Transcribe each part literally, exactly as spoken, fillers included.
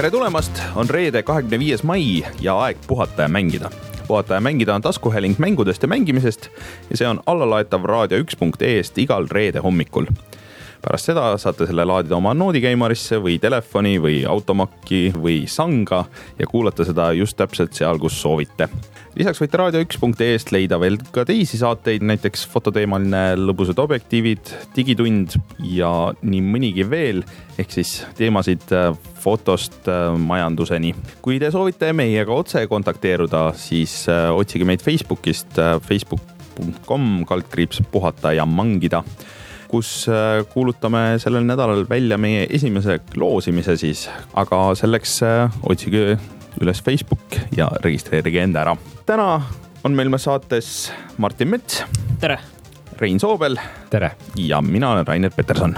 tere tulemast, on reede kahekümne viies mai ja aeg puhata ja mängida. Puhata ja mängida on taskuhääling mängudest ja mängimisest ja see on allalaetav raadio üks punkt ee-st igal reede hommikul. Pärast seda saate selle laadida oma noodikeimarisse või telefoni või automakki või sanga ja kuulata seda just täpselt seal, kus soovite. Lisaks võite raadio üks punkt ee-st leida veel ka teisi saateid, näiteks fototeemaline lõbusad objektiivid, digitund ja nii mõnigi veel, ehk siis teemasid fotost majanduseni. Kui te soovite meiega otse kontakteeruda, siis otsige meid Facebookist facebook punkt com kaldkriips puhata ja mangida, kus kuulutame sellel nädalal välja meie esimese loosimise siis, aga selleks otsige üles Facebook ja registreerige enda ära. Täna on meil me saates Martin Mets. Tere. Rein Soobel. Tere. Ja mina olen Rainer Peterson.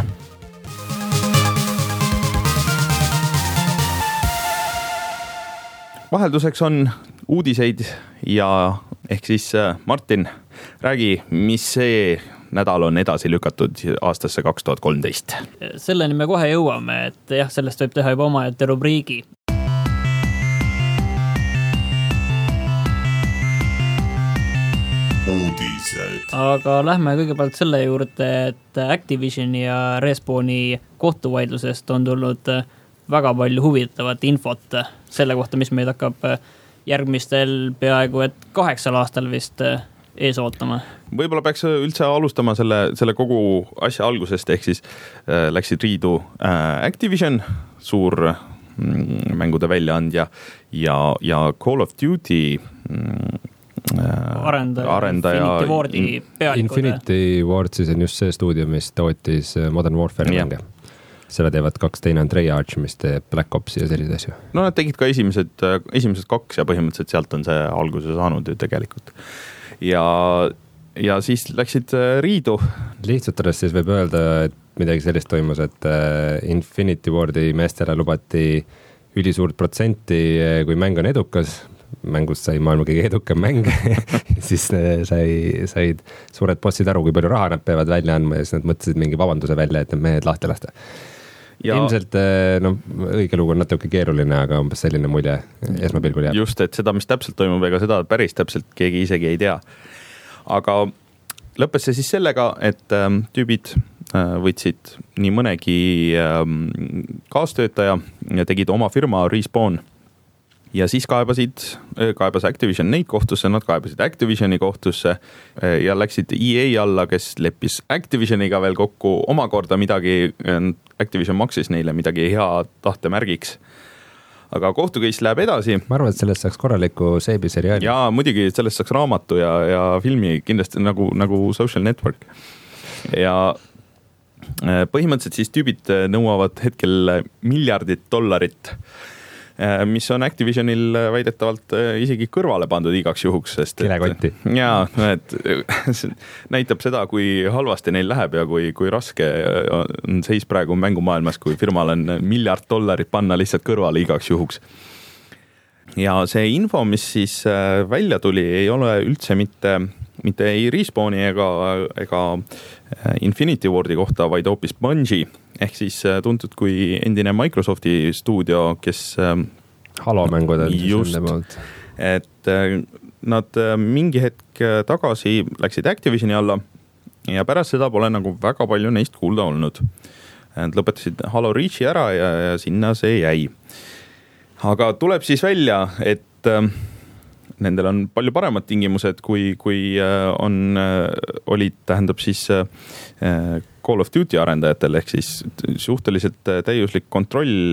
Vahelduseks on uudiseid ja ehk siis Martin, räägi, mis see nädal on edasi lükatud aastasse kaks tuhat kolmteist. Selleni me kohe jõuame, et jah, sellest võib teha juba oma ette rubriigi. Uudised. Aga lähme kõigepealt selle juurde, et Activisioni ja Respawni kohtuvaidlusest on tulnud väga palju huvitavat infot selle kohta, mis meid hakkab järgmistel peaaegu et kaheksal aastal vist ees ootama. Võib-olla peaks üldse alustama selle, selle kogu asja algusest, ehk siis äh, läksid riidu äh, Activision, suur mm, mängude väljaandja ja, ja Call of Duty mm, arendaja, arendaja Infinity Wardi pealikud. Infinity Ward siis on just see stuudio, mis tootis Modern Warfare mänge. Selle teevad kaks, teine on Treyarch, mis teeb Black Opsi ja sellised asju. No nad tegid ka esimesed, esimesed kaks ja põhimõtteliselt sealt on see alguse saanud ju tegelikult. Ja, ja siis läksid riidu. Lihtsutades siis võib öelda, et midagi sellist toimus, et Infinity Wardi meestele lubati ülisuurt protsenti, kui mäng on edukas, mängust sai maailma kõige edukam mäng, siis sai, said suured bossid aru, kui palju raha nad peavad välja andma ja siis nad mõtlesid mingi vabanduse välja, et need mehed lahti lasta. Ja ilmselt no, õige lugu on natuke keeruline, aga umbes selline mulje esmapilgul jääb. Just, et seda, mis täpselt toimub, ega seda päris täpselt keegi isegi ei tea. Aga lõppes see siis sellega, et ähm, tüübid äh, võtsid nii mõnegi ähm, kaastöötaja ja tegid oma firma Respawn. Ja siis kaebasid, kaebas Activision neid kohtusse, nad kaebasid Activisioni kohtusse ja läksid E A alla, kes leppis Activisioniga veel kokku omakorda midagi, Activision maksis neile midagi hea tahte märgiks. Aga kohtukeiss läheb edasi. Ma arvan, et sellest saaks korraliku seebiseriaali. Ja muidugi sellest saaks raamatu ja, ja filmi kindlasti nagu, nagu Social Network. Ja põhimõtteliselt siis tüübid nõuavad hetkel miljardit dollarit, mis on Activisionil väidetavalt isegi kõrvale pandud igaks juhuks. Sest Kilekotti. Jaa, et näitab seda, kui halvasti neil läheb ja kui, kui raske on seis praegu mängumaailmas, kui firmal on miljard dollarit panna lihtsalt kõrvale igaks juhuks. Ja see info, mis siis välja tuli, ei ole üldse mitte, mitte ei Respawni ega, ega Infinity Wardi kohta, vaid hoopis Bungie. Ehk siis tuntud kui endine Microsofti stuudio, kes Halo mängud on just, et nad mingi hetk tagasi läksid Activisioni alla ja pärast seda pole nagu väga palju neist kuulda olnud. Nad lõpetasid Halo Reachi ära ja, ja sinna see jäi. Aga tuleb siis välja, et nendel on palju paremad tingimused, kui, kui on, olid, tähendab siis Call of Duty arendajatel, ehk siis suhteliselt täiuslik kontroll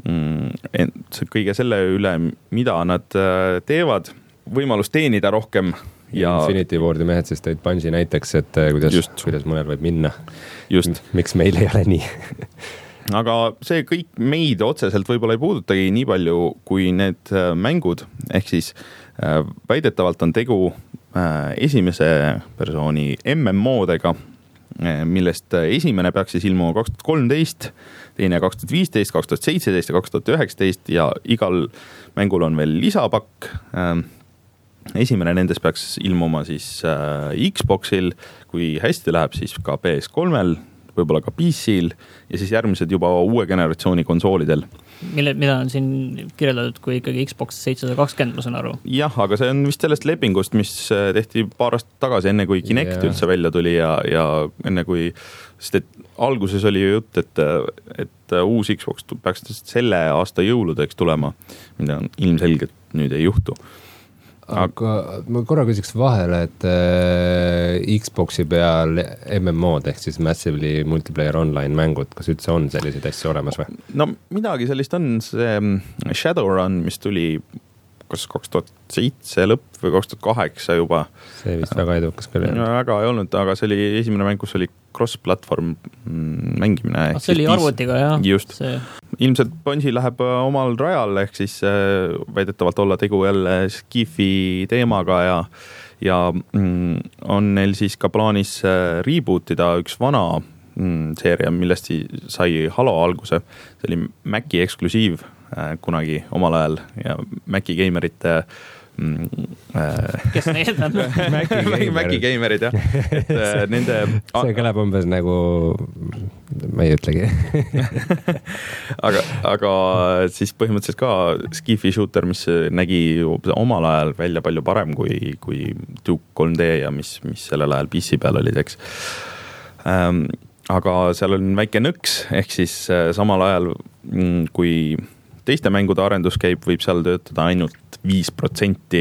kõige selle üle, mida nad teevad, võimalus teenida rohkem. Ja Infinity Wardi mehed siis tõid Bungie näiteks, et kuidas, kuidas mõnel võib minna. Just. Miks meil ei ole nii? Aga see kõik meid otseselt võib-olla ei puudutagi nii palju kui need mängud, ehk siis väidetavalt on tegu esimese persooni M M O-dega, millest esimene peaks siis ilmuma kaks tuhat kolmteist, teine kaks tuhat viisteist, kaks tuhat seitseteist ja kaks tuhat üheksateist ja igal mängul on veel lisapakk. Esimene nendest peaks ilmuma siis Xboxil, kui hästi läheb siis ka P S kolmel võib-olla ka P C-l ja siis järgmised juba uue generatsiooni konsoolidel. Mille, mida on siin kirjeldatud kui ikkagi Xbox seitsesada kakskümmend, ma saan aru. Jah, aga see on vist sellest lepingust, mis tehti paar aastat tagasi, enne kui Kinect yeah. üldse välja tuli ja, ja enne kui, sest et alguses oli ju jutt, et, et uus Xbox peaks selle aasta jõuludeks tulema, mida ilmselgelt nüüd ei juhtu. Aga ma korra küsiks vahele, et äh, Xboxi peal M M O-d ehk siis Massively Multiplayer Online mängud, kas üldse on selliseid asju olemas või? No midagi sellist on, see Shadowrun, mis tuli kas kaks tuhat seitse lõpp või kaks tuhat kaheksa juba. See vist väga edukas küll. No, väga ei olnud, aga see oli esimene mäng, kus oli cross-platform mängimine. See oli arvutiga, jah. Just. See. Ilmselt Bungie läheb omal rajal, ehk siis väidetavalt olla tegu jälle Skifi teemaga ja, ja on neil siis ka plaanis rebootida üks vana seeria, millest sai Halo alguse. See oli Maci eksklusiiv kunagi omal ajal ja Maci gamerite kes need on? Maci gamerid, jah. Et nende... See kõlab umbes nagu, ma ei ütlegi. aga, aga siis põhimõtteliselt ka Skifi shooter, mis nägi omal ajal välja palju parem kui, kui Duke kolm D ja mis, mis sellel ajal P C peal olid, eks. Ähm, aga seal on väike nõks, ehk siis samal ajal kui teiste mängude arendus käib, võib seal töötada ainult viis protsenti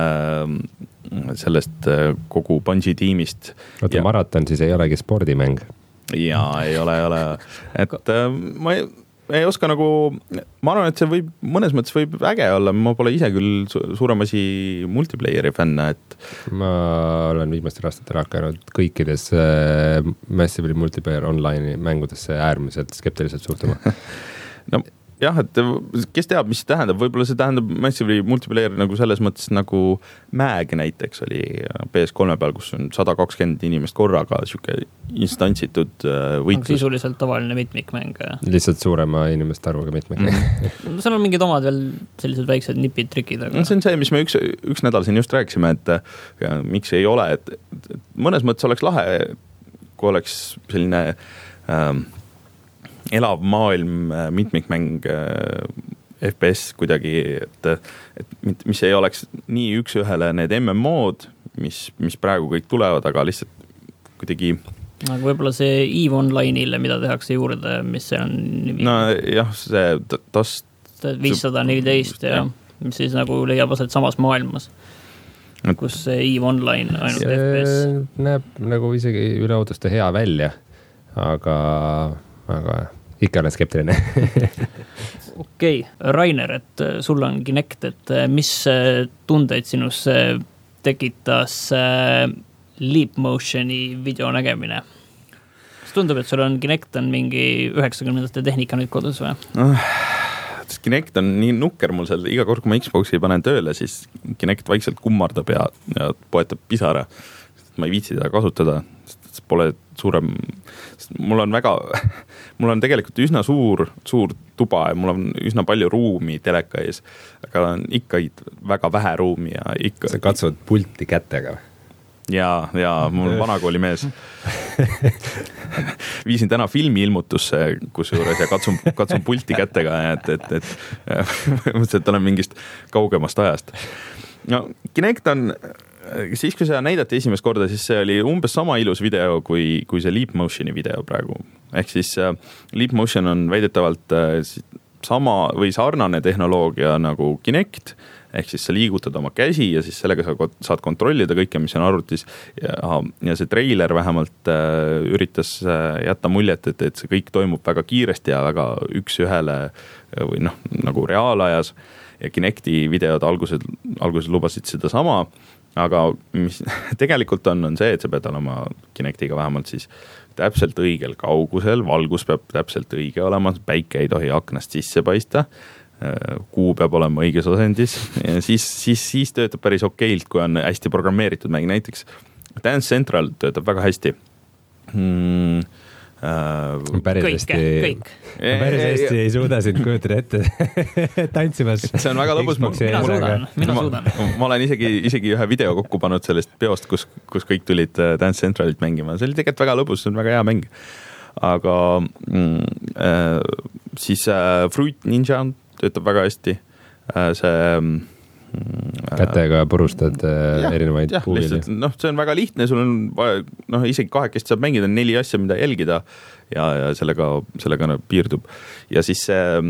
sellest kogu Bungie tiimist. Oota, maraton siis ei olegi spordimäng? Jaa, ei ole, ei ole. Et ma ei, ei oska nagu, ma arvan, et see võib, mõnes mõttes võib äge olla, ma pole ise küll suurem asi multiplayeri fänne, et ma olen viimastel aastatel hakanud kõikides Massively Multiplayer Online mängudesse äärmiselt skeptiliselt suhtuma. No jah, et kes teab, mis see tähendab, võib-olla see tähendab Massively Multiplayer nagu selles mõttes nagu Mag näiteks oli P S kolme peal, kus on sada kakskümmend inimest korraga siuke instantsitud võitlus. Sisuliselt tavaline mitmikmäng. Lihtsalt suurema inimeste arvuga mitmikmäng. Mm. seal on mingid omad veel sellised väiksed nipid, trikid. Aga... see on see, mis me üks, üks nädal siin just rääkisime, et ja, miks ei ole, et, et mõnes mõttes oleks lahe, kui oleks selline ähm, elav maailm, mitmikmäng, F P S kuidagi, et, et mis ei oleks nii üks ühele need M M O-d, mis, mis praegu kõik tulevad, aga lihtsalt kuidagi... Aga võib-olla see EVE Online'ile, mida tehakse juurde, mis see on nimi? No jah, see Dust... viissada neliteist ja mis siis nagu leiab aset samas maailmas, kus see EVE Online ainult see F P S. Näeb nagu isegi üle ootuste hea välja, aga... aga... ikka olen skeptiline. Okei, Rainer, et sul on Kinect, et mis tundeid sinus tekitas Leap Motioni video nägemine? Kas tundub, et sul on Kinect on mingi üheksakümnendate tehnika nüüd kodus või? Kinect on nii nukker mul seal, iga kord, kui ma Xboxi panen tööle, siis Kinect vaikselt kummardab ja, ja poetab pisara. Ma ei viitsi teda kasutada, sest pole suurem, mul on väga, mul on tegelikult üsna suur, suur tuba ja mul on üsna palju ruumi teleka ees, aga on ikka väga vähe ruumi ja ikka... Sa katsud pulti kätega? Jaa, jaa, mul on vanakooli mees. Viisin täna filmi ilmutusse, kus juures ja katsun, katsun pulti kätega, et, et, et mõtlesin, et olen mingist kaugemast ajast. No, Kinect on... siis kui see näidati esimest korda, siis see oli umbes sama ilus video kui, kui see Leap Motioni video praegu. Ehk siis uh, Leap Motion on väidetavalt uh, sama või sarnane tehnoloogia nagu Kinect, ehk siis sa liigutad oma käsi ja siis sellega sa saad kontrollida kõike, mis on arvutis. Ja, ja see treiler vähemalt uh, üritas uh, jätta muljet, et, et see kõik toimub väga kiiresti ja väga üks ühele uh, või noh, nagu reaalajas. Ja Kinecti videod alguses, alguses lubasid seda sama, aga mis tegelikult on, on see, et sa pead olema Kinectiga vähemalt siis täpselt õigel kaugusel, valgus peab täpselt õige olema, päike ei tohi aknast sisse paista, kuu peab olema õiges asendis ja siis, siis, siis töötab päris okeilt, kui on hästi programmeeritud mäng. Näiteks Dance Central töötab väga hästi. Hmm. Uh, päris kõik, hästi, kõik. Päris hästi ei suuda sind kujutada ette tantsimas. See on väga lõbus. Mina suudan, mina suudan. Ma, ma olen isegi, isegi ühe video kokku pannud sellest peost, kus, kus kõik tulid Dance Centralit mängima. See oli tegelikult väga lõbus, see on väga hea mäng. aga mm, äh, siis äh, Fruit Ninja töötab väga hästi äh,, see kätega purustad ja, erinevaid puuvilju. noh, see on väga lihtne, sul on vaja, noh, isegi kahekesti saab mängida neli asja, mida jälgida ja, ja sellega, sellega piirdub. Ja siis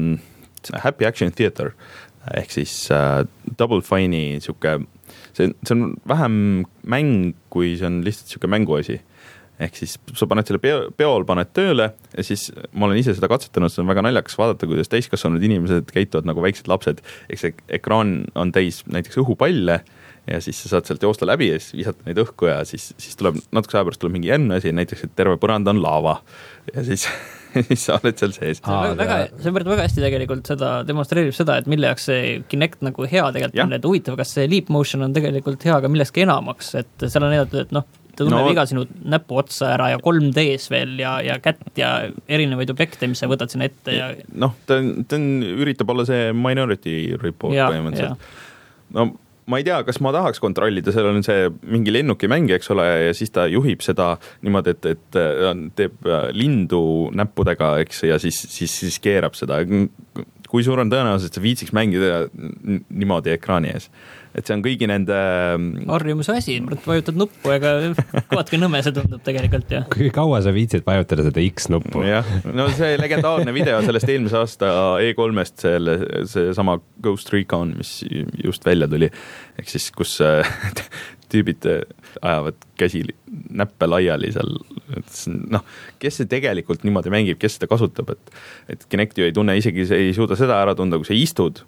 see Happy Action Theater ehk siis uh, Double Fine'i siuke, see, see on vähem mäng, kui see on lihtsalt siuke mänguasi. Ehk siis sa paned selle peo, peol, paned tööle ja siis ma olen ise seda katsetanud, see on väga naljakas vaadata, kuidas täiskasvanud inimesed käituvad nagu väiksed lapsed. Eks see ekraan on täis näiteks õhupalle ja siis sa saad sealt joosta läbi ja siis visata neid õhku ja siis, siis tuleb, natuke aja pärast tuleb mingi järgmine asi, näiteks, et terve põrand on laava ja siis, siis sa oled seal sees. See on väga, see on väga hästi tegelikult seda demonstreerib seda, et mille jaoks see Kinect nagu hea tegelikult ja. On, et huvitav, kas see Leap Motion on tegelikult hea ka millestki enamaks, et seal on näidatud, et noh, ta tunneb no, iga sinu näpu otsa ära ja kolm D-s veel ja, ja kätt ja erinevaid objekte, mis sa võtad sinna ette ja noh, ta, ta on, üritab olla see Minority Report ja, põhimõtteliselt. No ma ei tea, kas ma tahaks kontrollida, seal on see mingi lennuki mäng, eks ole, ja siis ta juhib seda niimoodi, et, et teeb lindu näppudega, eks, ja siis, siis, siis keerab seda. Kui suur on tõenäoliselt, sa viitsiks mängida niimoodi ekraani ees. Et see on kõigi nende harjumuse asi, vajutad nuppu, ega kovatki nõme see tundub tegelikult. Ja. Kui kaua sa viitsid vajutada seda X-nuppu? Ja, no see legendaarne video sellest eelmise aasta E kolmest, selle, see sama Ghost Recon, mis just välja tuli, ehk siis kus tüübid ajavad käsi näppe laiali seal, noh, kes see tegelikult niimoodi mängib, kes seda kasutab, et, et Kinect ju ei tunne, isegi see ei suuda seda ära tunda, kui sa istud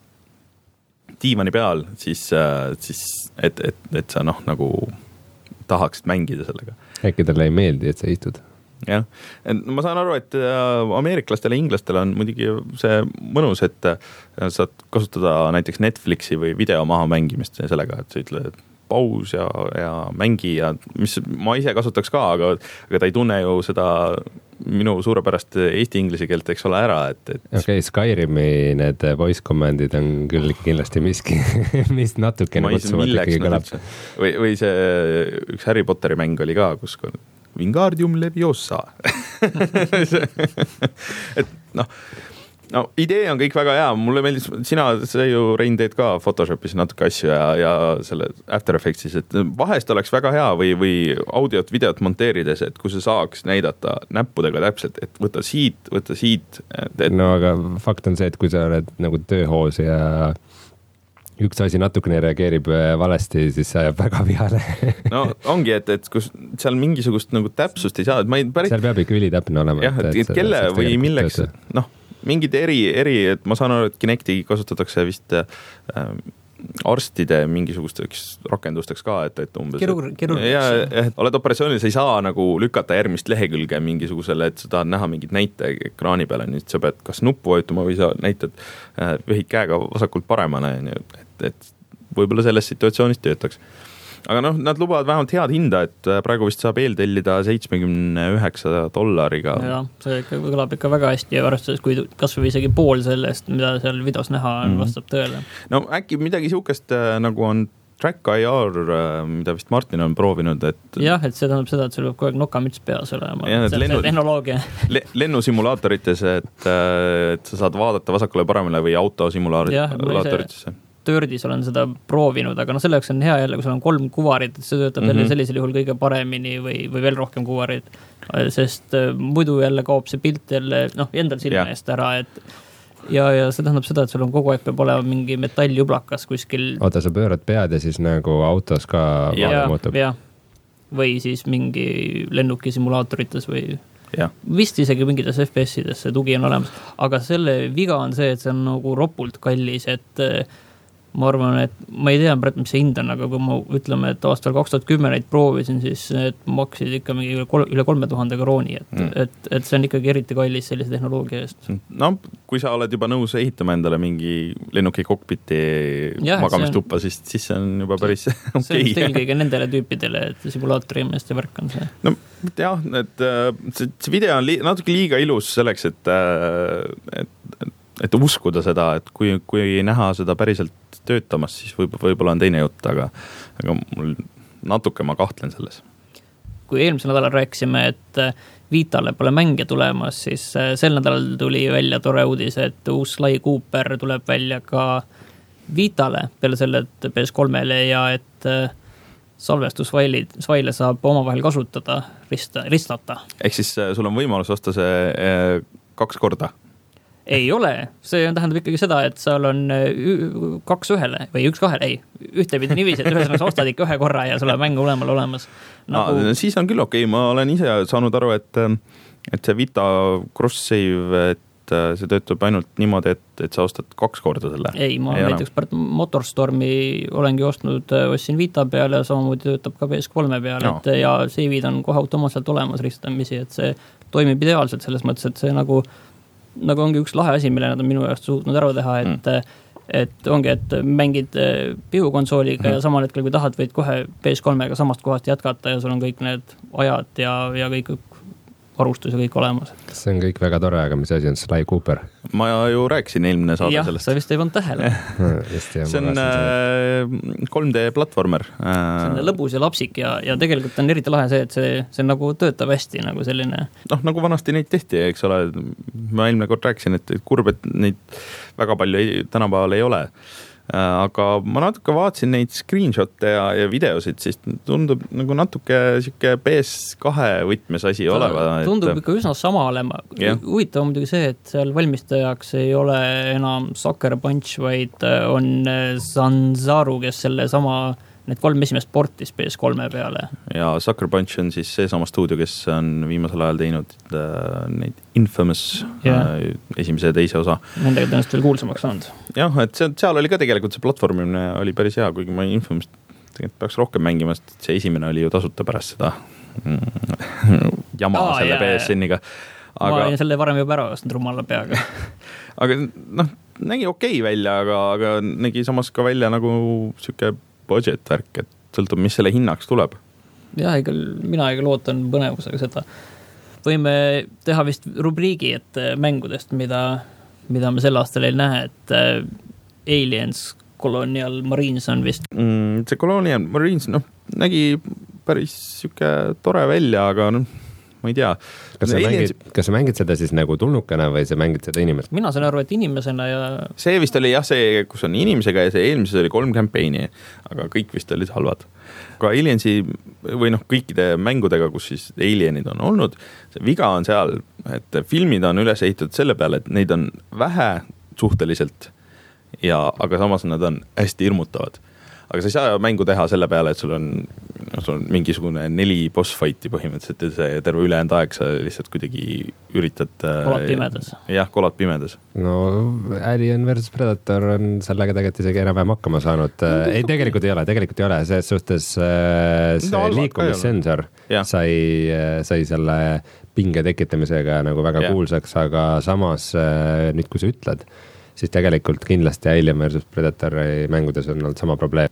diivani peal, siis, siis et, et, et sa noh, nagu tahaksid mängida sellega. Äkki talle ei meeldi, et sa istud? Jah, ma saan aru, et ameeriklastele ja inglastele on muidugi see mõnus, et saad kasutada näiteks Netflixi või video maha mängimist sellega, et sa ütled, et paus ja, ja mängi ja mis ma ise kasutaks ka, aga, aga ta ei tunne ju seda minu suurepärast eesti-inglise keelt, eks ole, ära. Et, et... Okei, okay, Skyrimi need voice commandid on küll kindlasti miski, mis natukene kutsuvad ikkagi kõlab. Või, või see üks Harry Potteri mäng oli ka, kus Wingardium Leviosa. et noh, no idee on kõik väga hea, mulle meeldis, sina, sa ju Rein teed ka Photoshopis natuke asju ja, ja selle After Effectsis, et vahest oleks väga hea või, või audiot, videot monteerides, et kui sa saaks näidata näppudega täpselt, et võta siit, võta siit. Et... no aga fakt on see, et kui sa oled nagu tööhoos ja üks asi natukene reageerib valesti, siis sa jääb väga vihale. no ongi, et, et kus seal mingisugust nagu täpsust ei saa, et ma ei päris... seal peab ikka ülitäpne olema. jah, et, et, et kelle või milleks, noh, mingid eri, eri, et ma saan aru, et Kinecti kasutatakse vist äh, arstide mingisugusteks rakendusteks ka, et, et umbes... Kirurg, kirurg. Ja, et oled operatsioonil, sa ei saa nagu lükata järgmist lehekülge mingisugusele, et sa tahad näha mingit näite ekraani peale, nüüd sa pead kas nuppu vajutama või sa näitad äh, ühid käega vasakult paremana, et, et võib-olla selles situatsioonis töötaks. Aga noh, nad lubavad vähemalt head hinda, et praegu vist saab eeltellida seitsmekümne üheksa dollariga. Ja, see ikka kõlab ikka väga hästi ja arvestades, kui kas või isegi pool sellest, mida seal videos näha on, mm-hmm. vastab tõele. No äkki midagi siukest nagu on Track I R, mida vist Martin on proovinud, et... jah, et see tähendab seda, et sul peab kogu aeg nokamüts peas olema. Ja, see lennu... tehnoloogia. Le, lennusimulaatorites, et, et sa saad vaadata vasakule paremale või autosimulaatorites. Töördis olen seda proovinud, aga no selleks on hea jälle, kui sul on kolm kuvarit, et see töötab mm-hmm. sellisel juhul kõige paremini või, või veel rohkem kuvarit, sest muidu jälle kaob see pilt jälle, noh, endal silma eest ära, et ja, ja see tähendab seda, et sul on kogu aeg peab olema mingi metalljublakas kuskil. Oota, sa pöörad pead ja siis nagu autos ka vaade muutub. Ja, või siis mingi lennuki simulaatorites või ja. Vist isegi mingites F P S-ides see tugi on olemas, aga selle viga on see, et see on nagu ropult kallis, et ma arvan, et ma ei tea, mis see hind on, aga kui ma ütleme, et aastal kaks tuhat kümme neid proovisin, siis need maksid ikka mingi üle kolme tuhande krooni, et, mm. et, et see on ikkagi eriti kallis sellise tehnoloogia eest. No, kui sa oled juba nõus ehitama endale mingi lennuki kokpiti magamistuppa, siis, siis see on juba päris okei. Okay. See on eelkõige nendele tüüpidele, et simulaatori meeste värk on see. No jah, et see, see video on li- natuke liiga ilus selleks, et, et, et uskuda seda, et kui, kui näha seda päriselt töötamas, siis võib, võib-olla on teine jutt, aga, aga mul natuke ma kahtlen selles. kui eelmisel nädalal rääkisime, et Vitale pole mänge tulemas, siis sel nädalal tuli välja tore uudis, et uus Sly Cooper tuleb välja ka Vitale peale selle, et P S kolmele ja et salvestusfaile saab omavahel kasutada, rista, ristata. Ehk siis sul on võimalus osta see kaks korda? Ei ole, see tähendab ikkagi seda, et seal on kaks ühele või üks kahele, ei, ühtepidi niiviisi, et ühesõnaga sa ostad ikka ühe korra ja sul on mäng olemal olemas. Nagu... No, siis on küll okei, ma olen ise saanud aru, et, et see Vita cross-save, et see töötab ainult niimoodi, et, et sa ostad kaks korda selle. Ei, ma ei näiteks pärast Motorstormi olengi ostnud, ostsin Vita peale ja samamoodi töötab ka P S kolme peale, no. et, ja save'id on kohe automaatselt olemas ristamisi, et see toimib ideaalselt selles mõttes, et see nagu nagu ongi üks lahe asi, mille nad on minu jaoks suutnud ära teha, et mm. et ongi, et mängid pihukonsooliga mm. ja samal hetkel, kui tahad, võid kohe P S kolmega samast kohast jätkata ja sul on kõik need ajad ja, ja kõik varustus ja kõik olemas. See on kõik väga tore, aga mis asi on Sly Cooper? Ma ju rääkisin eelmine saade jah, sellest. Sa vist ei pannud tähele. Just, jah, see on kolm D platvormer. See on lõbus ja lapsik ja, ja tegelikult on eriti lahe see, et see, see nagu töötab hästi nagu selline. Noh, nagu vanasti neid tehti, eks ole. Ma eelmine kord rääkisin, et kurb, et neid väga palju ei, tänapäeval ei ole. Aga ma natuke vaatasin neid screenshot'e ja, ja videosid, siis tundub nagu natuke siuke P S kahe võtmes asi Ta, oleva. Tundub et... ikka üsna sama olema. Yeah. Huvitav on muidugi see, et seal valmistajaks ei ole enam Sucker Punch, vaid on Sanzaru, kes selle sama need kolm esimest portis P S kolme peale. Ja Sucker Punch on siis see sama stuudio, kes on viimasel ajal teinud äh, neid Infamous yeah. äh, esimese ja teise osa. Nendega tõenäoliselt veel kuulsamaks saanud. Jah, et see, seal oli ka tegelikult see platvormimine oli päris hea, kuigi ma Infamous tegelikult peaks rohkem mängima, sest see esimene oli ju tasuta pärast seda jama Aa, selle jah, P S N-iga. Aga... Ma olin selle varem juba ära ostnud rumala peaga. aga noh, nägi okei välja, aga, aga nägi samas ka välja nagu siuke budget värk, et sõltub, mis selle hinnaks tuleb. Jah, ega, mina ega lootan põnevusega seda. Võime teha vist rubriigi, et mängudest, mida, mida me sel aastal ei näe, et Aliens Colonial Marines on vist. Mm, see Colonial Marines, noh, nägi päris siuke tore välja, aga noh, ma ei tea. Kas sa, aliens... mängid, kas sa mängid seda siis nagu tulnukana või sa mängid seda inimest? Mina saan aru, et inimesena ja... See vist oli jah see, kus on inimesega ja see eelmises oli kolm campaign'i, aga kõik vist olid halvad. Aga Aliensi või noh, kõikide mängudega, kus siis alienid on olnud, see viga on seal, et filmid on üles ehitatud selle peale, et neid on vähe suhteliselt, ja, aga samas nad on hästi hirmutavad. Aga sa ei saa mängu teha selle peale, et sul on, sul on mingisugune neli boss fighti põhimõtteliselt ja see terve ülejäänud aeg sa lihtsalt kuidagi üritad... Kolad pimedas. Jah, kolad pimedas. No Alien versus Predator on sellega tegelikult isegi enam-vähem hakkama saanud. No, ei, tegelikult ei ole, tegelikult ei ole. See suhtes see no, liikumissensor sai, sai selle pinge tekitamisega nagu väga ja. Kuulsaks, aga samas nüüd, kui sa ütled, siis tegelikult kindlasti Alien versus Predatori mängudes on olnud sama probleem.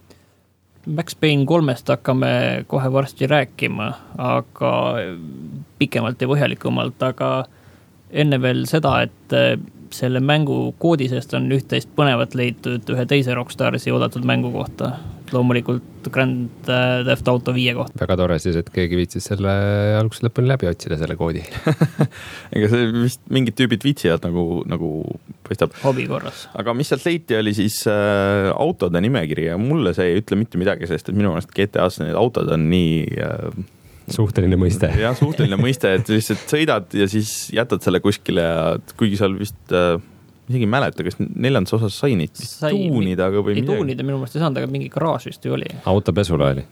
Max Payne kolmest hakkame kohe varsti rääkima, aga pikemalt ja põhjalikumalt, aga enne veel seda, et selle mängu koodi seest on üht-teist põnevat leitud ühe teise Rockstarsi oodatud mängu kohta. Loomulikult Grand Theft Auto viie kohta. Väga tore siis, et keegi viitsis selle alguses lõpuni läbi otsida selle koodi. Ega see vist mingid tüübid viitsivad nagu, nagu paistab. Hobi korras. Aga mis sealt leiti oli siis äh, autode nimekiri ja mulle see ei ütle mitte midagi, sest et minu meelest G T A-s need autod on nii... Äh, suhteline mõiste. Jah, suhteline mõiste, et lihtsalt sõidad ja siis jätad selle kuskile ja kuigi seal vist... Äh, isegi mäleta, kas neljandas osas sai neid sai, tuunida aga või ei midagi. Tuunida minu mõelest ei saanud, aga mingi garaaž vist ju oli. Autopesula oli.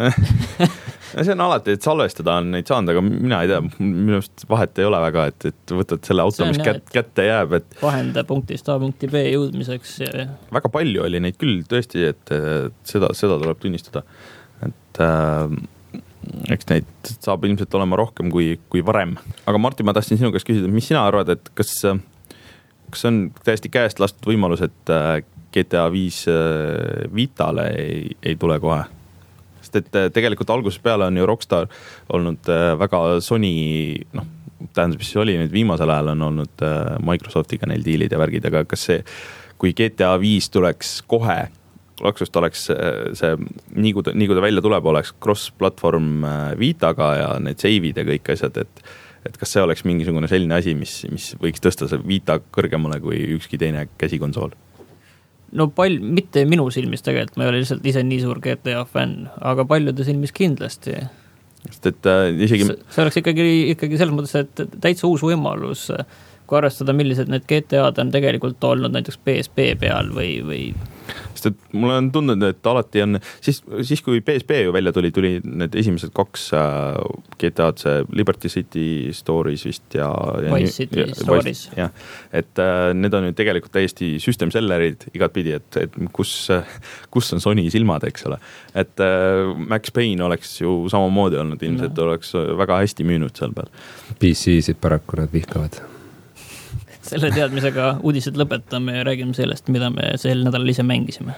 See on alati, et salvestada on neid saanud, aga mina ei tea, minu meelest vahet ei ole väga, et, et võtad selle auto, mis kät, kätte jääb. Et... Vahenda punktist A punkti B jõudmiseks. Ja... Väga palju oli neid küll tõesti, et seda, seda tuleb tunnistada. Et äh, eks neid saab ilmselt olema rohkem kui, kui varem. Aga Martin, ma tahtsin sinu käest küsida, mis sina arvad, et kas... kas on täiesti käest lastud võimalus, et G T A viis Vitale ei, ei tule kohe? Sest et tegelikult alguses peale on ju Rockstar olnud väga Sony, noh, tähendab, mis oli nüüd viimasel ajal on olnud Microsoftiga neil diilid ja värgid, aga kas see, kui G T A viis tuleks kohe laksust oleks see, nii kui ta, nii kui ta välja tuleb, oleks cross-platvorm Vitaga ja need save'id ja kõik asjad, et et kas see oleks mingisugune selline asi, mis, mis võiks tõsta see Vita kõrgemale kui ükski teine käsikonsool? No pal-, mitte minu silmis tegelikult, ma ei ole lihtsalt ise nii suur G T A fänn, aga paljude silmis kindlasti. Sest et äh, isegi... See, see oleks ikkagi, ikkagi selles mõttes, et täitsa uus võimalus, kui arvestada, millised need G T A-d on tegelikult olnud näiteks P S P peal või, või... Sest et mulle on tundnud, et alati on, siis, siis kui P S P ju välja tuli, tuli need esimesed kaks G T A-d, see Liberty City Stories vist ja... ja Vice City ja, Stories. Jah, et äh, need on ju tegelikult täiesti system sellerid igat pidi, et, et kus, kus on Sony silmad, eks ole. Et äh, Max Payne oleks ju samamoodi olnud, ilmselt no. oleks väga hästi müünud seal peal. P C-sid paraku nad vihkavad. Selle teadmisega uudised lõpetame ja räägime sellest, mida me sel nädalal ise mängisime.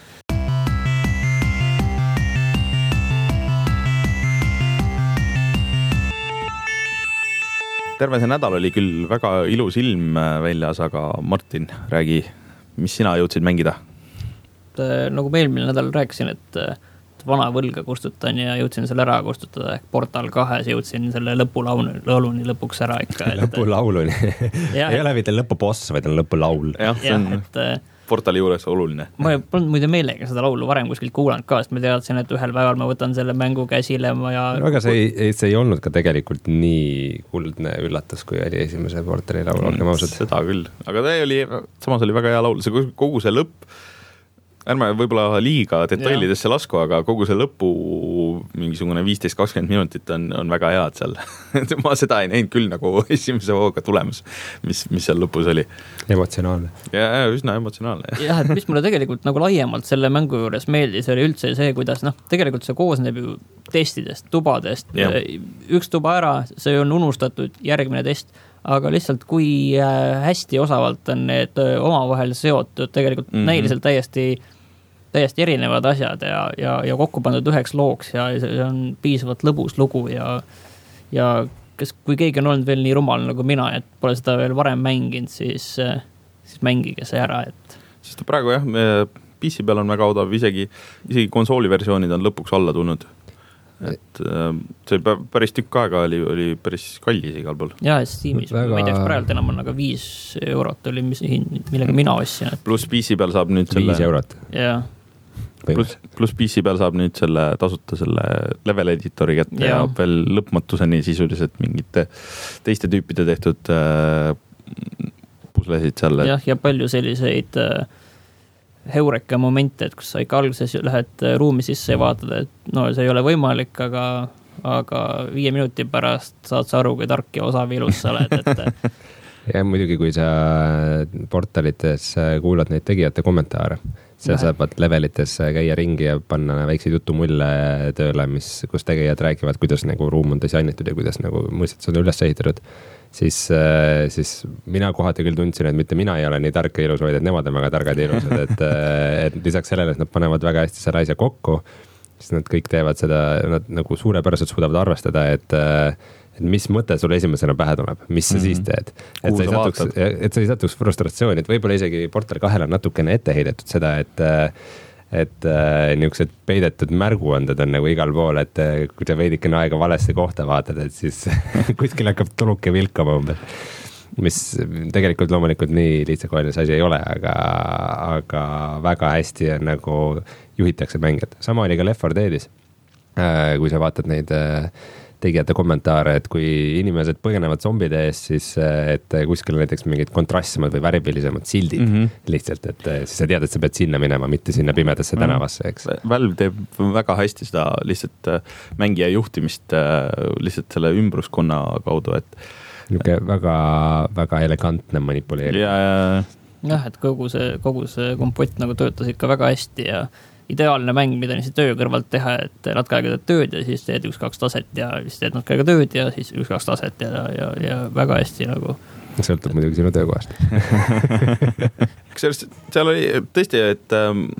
Terve see nädal oli küll väga ilus ilm väljas, aga Martin, räägi, mis sina jõudsid mängida? Nagu ma eelmine nädal rääkisin, et vana võlga kustutan ja jõudsin selle ära kustutada, ehk Portal kahes jõudsin selle lõpulauluni lõpuks ära ikka. Et... lõpulauluni ei ole mitte lõpuboss, vaid on lõpulaul. Jah, see on ja, et, Portali juures oluline. Ma ei polnud muide meelega seda laulu varem kuskilt kuulanud ka, sest ma teadsin, et ühel päeval ma võtan selle mängu käsile ja... No, aga see ei, see ei olnud ka tegelikult nii kuldne üllatus, kui oli esimese Portali laul, olgem ausad. Seda küll, aga ta oli, samas oli väga hea laul, see kogu see lõpp, ärme võib-olla liiga detailidesse lasku, aga kogu see lõpu mingisugune viisteist kakskümmend minutit on, on väga head seal. Ma seda ei näinud küll nagu esimese hooga tulemus, mis, mis seal lõpus oli. Emotsionaalne. Ja, ja üsna emotsionaalne. Jah, et mis mulle tegelikult nagu laiemalt selle mängu juures meeldis, oli üldse see, kuidas noh, tegelikult see koosneb ju testidest, tubadest. Ja. Üks tuba ära, see on unustatud, järgmine test, aga lihtsalt kui hästi osavalt on need omavahel seotud, tegelikult mm-hmm. näiliselt täiesti täiesti erinevad asjad ja, ja, ja kokku pandud üheks looks ja see on piisavalt lõbus lugu ja, ja kes, kui keegi on olnud veel nii rumal nagu mina, et pole seda veel varem mänginud, siis, siis mängige see ära. Et... Sest praegu jah, P C peal on väga odav, isegi, isegi konsooliversioonid on lõpuks alla tulnud. Et see päris tükk aega oli, oli päris kallis igal pool. Jaa, Steamis, väga... ma ei teaks praegu enam on aga viis eurot oli, mis, millega mina ostsin. Et... Plus P C peal saab nüüd selle... viis eurot. Jaa. Plus, plus P C peal saab nüüd selle tasuta selle level editori kätte ja, ja veel lõpmatuseni sisuliselt mingite teiste tüüpide tehtud äh, puslesid seal. Jah, ja palju selliseid äh, heureka momente, et kus sa ikka alguses lähed ruumi sisse ja vaatad, et no see ei ole võimalik, aga, aga viie minuti pärast saad sa aru, kui tark ja osav ilus sa oled, et ja muidugi, kui sa portalites kuulad neid tegijate kommentaare, seal saavad levelites käia ringi ja panna väikseid jutumulle tööle, mis, kus tegijad räägivad, kuidas nagu ruum on disainitud ja kuidas nagu mõistet on üles ehitatud, siis, siis mina kohati küll tundsin, et mitte mina ei ole nii tark ja ilus, vaid et nemad on väga targad ja ilusad, et, et lisaks sellele, et nad panevad väga hästi selle asja kokku, siis nad kõik teevad seda, nad nagu suurepäraselt suudavad arvestada, et et mis mõte sulle esimesena pähe tuleb, mis sa mm-hmm. siis teed. Et sa, satuks, et sa ei satuks frustratsiooni, et võib-olla isegi Portal kahel on natukene ette heidetud seda, et, et niisugused peidetud märguanded on nagu igal pool, et kui sa veidikene aega valesse kohta vaatad, et siis kuskil hakkab tuluke vilkama umbes. Mis tegelikult loomulikult nii lihtsakohaline asi ei ole, aga, aga väga hästi on nagu juhitakse mängijad. Sama oli ka Left four Deadis, kui sa vaatad neid tegijate kommentaare, et kui inimesed põgenevad zombide ees, siis et kuskil näiteks mingid kontrastsemad või värvilisemad sildid mm-hmm. lihtsalt, et siis sa tead, et sa pead sinna minema, mitte sinna pimedasse tänavasse, eks. Valve teeb väga hästi seda lihtsalt mängija juhtimist lihtsalt selle ümbruskonna kaudu, et niisugune väga, väga elegantne manipuleerimine. Ja, ja... jah, et kogu see, kogu see kompott nagu töötas ikka väga hästi ja ideaalne mäng, mida nii töö kõrvalt teha, et natuke aega teed tööd ja siis teed üks kaks taset ja siis teed natuke aega tööd ja siis üks kaks taset ja, ja, ja väga hästi nagu. Sõltub muidugi sinu töökohast. Kas seal oli tõesti, et ähm,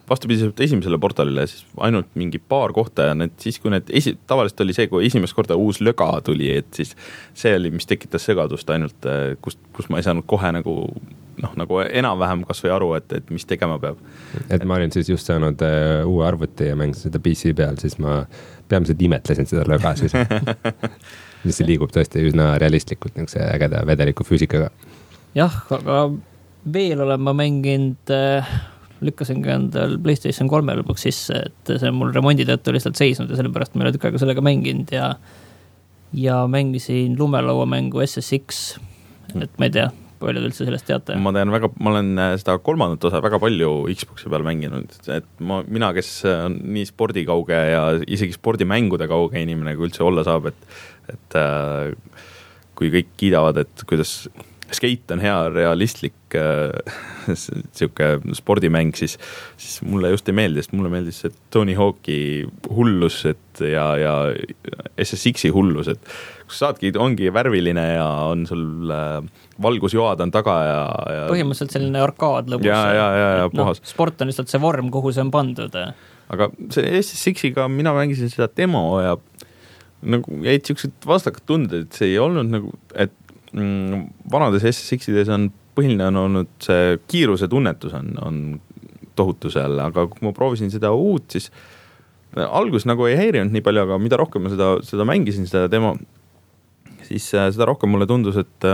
vastupidiselt esimesele portalile siis ainult mingi paar kohta ja need siis, kui need esi, tavaliselt oli see, kui esimest korda uus löga tuli, et siis see oli, mis tekitas segadust ainult, kus, kus ma ei saanud kohe nagu noh, nagu enam-vähem kas või aru, et, et mis tegema peab. Et ma olin siis just saanud uh, uue arvuti ja mängisin seda P C peal, siis ma peamiselt imetlesin seda löga siis. Siis see liigub tõesti üsna realistlikult niisuguse ägeda vedeliku füüsikaga. Jah, aga veel olen ma mänginud, lükkasingi endal PlayStation kolme lõpuks sisse, et see on mul remondi tõttu lihtsalt seisnud ja sellepärast ma ei ole tükk aega sellega mänginud ja, ja mängisin lumelauamängu S S X, et ma ei tea, palju üldse sellest teate. Ma tean väga, ma olen seda kolmandat osa väga palju Xboxi peal mänginud, et ma, mina, kes on nii spordikauge ja isegi spordimängude kauge inimene, kui üldse olla saab, et, et kui kõik kiidavad, et kuidas skate on hea realistlik äh, siuke spordimäng, siis, siis mulle just ei meeldi, sest mulle meeldis see Tony Hawk'i hullus et, ja, ja S S X-i hullus, et kus saadki, ongi värviline ja on sul äh, valgusjoad on taga ja, ja põhimõtteliselt selline arkaad lõbus. Ja, ja, ja, ja puhas. No, sport on lihtsalt see vorm, kuhu see on pandud. Aga see S S X-iga mina mängisin seda demo ja nagu jäid siuksed vastakad tunded, et see ei olnud nagu, et vanades S S X-ides on põhiline on olnud see kiiruse tunnetus on, on tohutu seal, aga kui ma proovisin seda uut, siis algus nagu ei häirinud nii palju, aga mida rohkem ma seda, seda mängisin, seda demo, siis seda rohkem mulle tundus, et,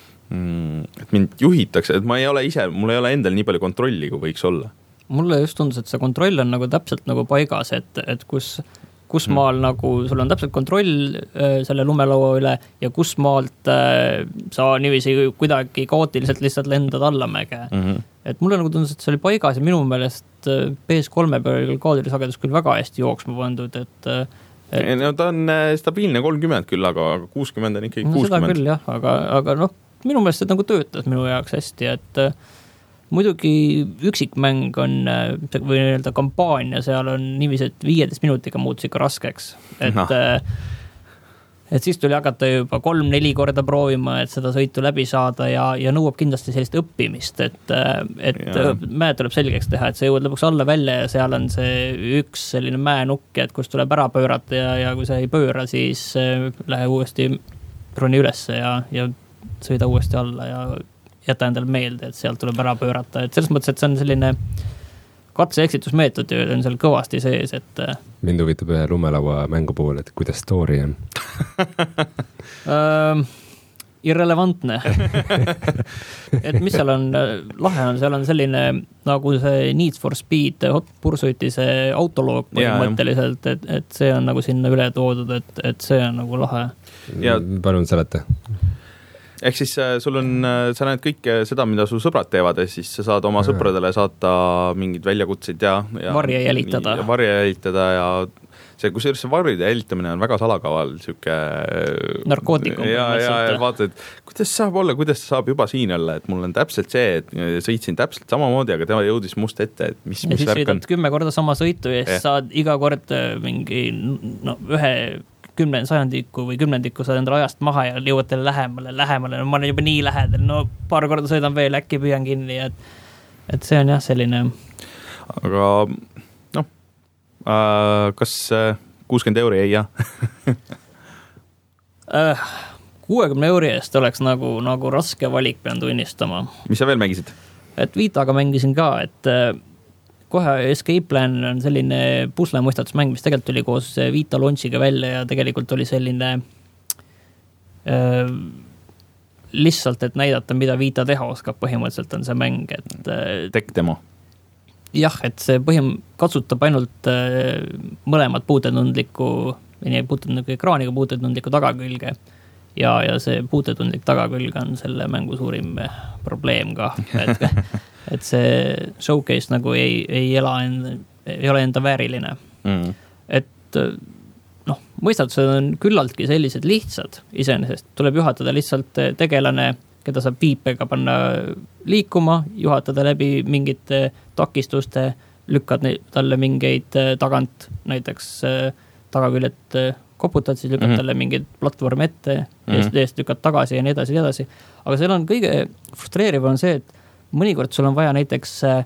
et mind juhitakse, et ma ei ole ise, mul ei ole endal nii palju kontrolli, kui võiks olla. Mulle just tundus, et see kontroll on nagu täpselt nagu paigas, et, et kus kus maal hmm. nagu sul on täpselt kontroll äh, selle lumelaua üle ja kus maalt äh, sa niiviisi kuidagi kaootiliselt lihtsalt lendad allamäge. Mm-hmm. Et mulle nagu tundus, et see oli paigas ja minu meelest äh, P S kolme peal kaadrisagedus küll väga hästi jooksma pandud, et, et no ta on stabiilne kolmkümmend küll, aga kuuskümmend on ikkagi no, kuuskümmend. Seda küll jah, aga, aga noh, minu meelest see nagu töötas minu jaoks hästi, et muidugi üksikmäng on või nii-öelda kampaania, seal on niiviisi, et viieteist minutiga muutus ikka raskeks. Et, no. et siis tuli hakata juba kolm-neli korda proovima, et seda sõitu läbi saada ja, ja nõuab kindlasti sellist õppimist, et, et mäe tuleb selgeks teha, et sa jõuad lõpuks alla välja ja seal on see üks selline mäenukk, et kus tuleb ära pöörata ja, ja kui sa ei pööra, siis lähe uuesti roni ülesse ja, ja sõida uuesti alla ja jäta endale meelde, et sealt tuleb ära pöörata, et selles mõttes, et see on selline katse-eksitusmeetod ja on seal kõvasti sees, et mind huvitab ühe lumelaua mängu puhul, et kuidas story on uh, irrelevantne et mis seal on lahe on, seal on selline nagu see Need for Speed Hot Pursuiti see autoloog põhimõtteliselt, et, et see on nagu sinna üle toodud, et, et see on nagu lahe ja palun seleta. Ehk siis sul on, sa näed kõike seda, mida su sõbrad teevad ja siis sa saad oma ja. sõpradele saata mingid väljakutsid ja, ja varje jälitada. Ja varje jälitada ja see, kus see varjide jälitamine on väga salakaval siuke narkootikum. Ja, ja, ja vaata, et kuidas saab olla, kuidas saab juba siin olla, et mul on täpselt see, et sõitsin täpselt samamoodi, aga tema jõudis must ette, et mis, ja mis siis värk on. kümme korda sama sõitu ja siis saad iga kord mingi no, ühe kümne sajandiku või kümnendiku saad endale ajast maha ja jõuad teile lähemale, lähemale, no ma olen juba nii lähedal, no paar korda sõidan veel, äkki püüan kinni, et, et see on jah selline. Aga noh, äh, kas kuuskümmend euri ei jah? kuuekümne euri eest oleks nagu, nagu raske valik, pean tunnistama. Mis sa veel mängisid? Et Vitaga mängisin ka, et kohe Escape Plan on selline pusle mõistatusmäng, mis tegelikult tuli koos Vita launchiga välja ja tegelikult oli selline äh, lihtsalt, et näidata, mida Vita teha oskab, põhimõtteliselt on see mäng, et äh, Tech demo. Jah, et see põhim katsutab ainult äh, mõlemad puutetundliku, puutetundliku ekraaniga puutetundliku tagakülge ja, ja see puutetundlik tagakülg on selle mängu suurim probleem ka, et et see showcase nagu ei, ei ela enda, ei ole enda vääriline. Mm. Et noh, mõistatused on küllaltki sellised lihtsad iseenesest. Tuleb juhatada lihtsalt tegelane, keda saab viipega panna liikuma, juhatada läbi mingite takistuste, lükkad talle mingeid tagant, näiteks tagaküljet koputad, siis lükkad mm-hmm. talle mingid platvorm ette, mm-hmm. eest, eest lükkad tagasi ja nii edasi, nii edasi. Aga seal on kõige frustreeriv on see, et mõnikord sul on vaja näiteks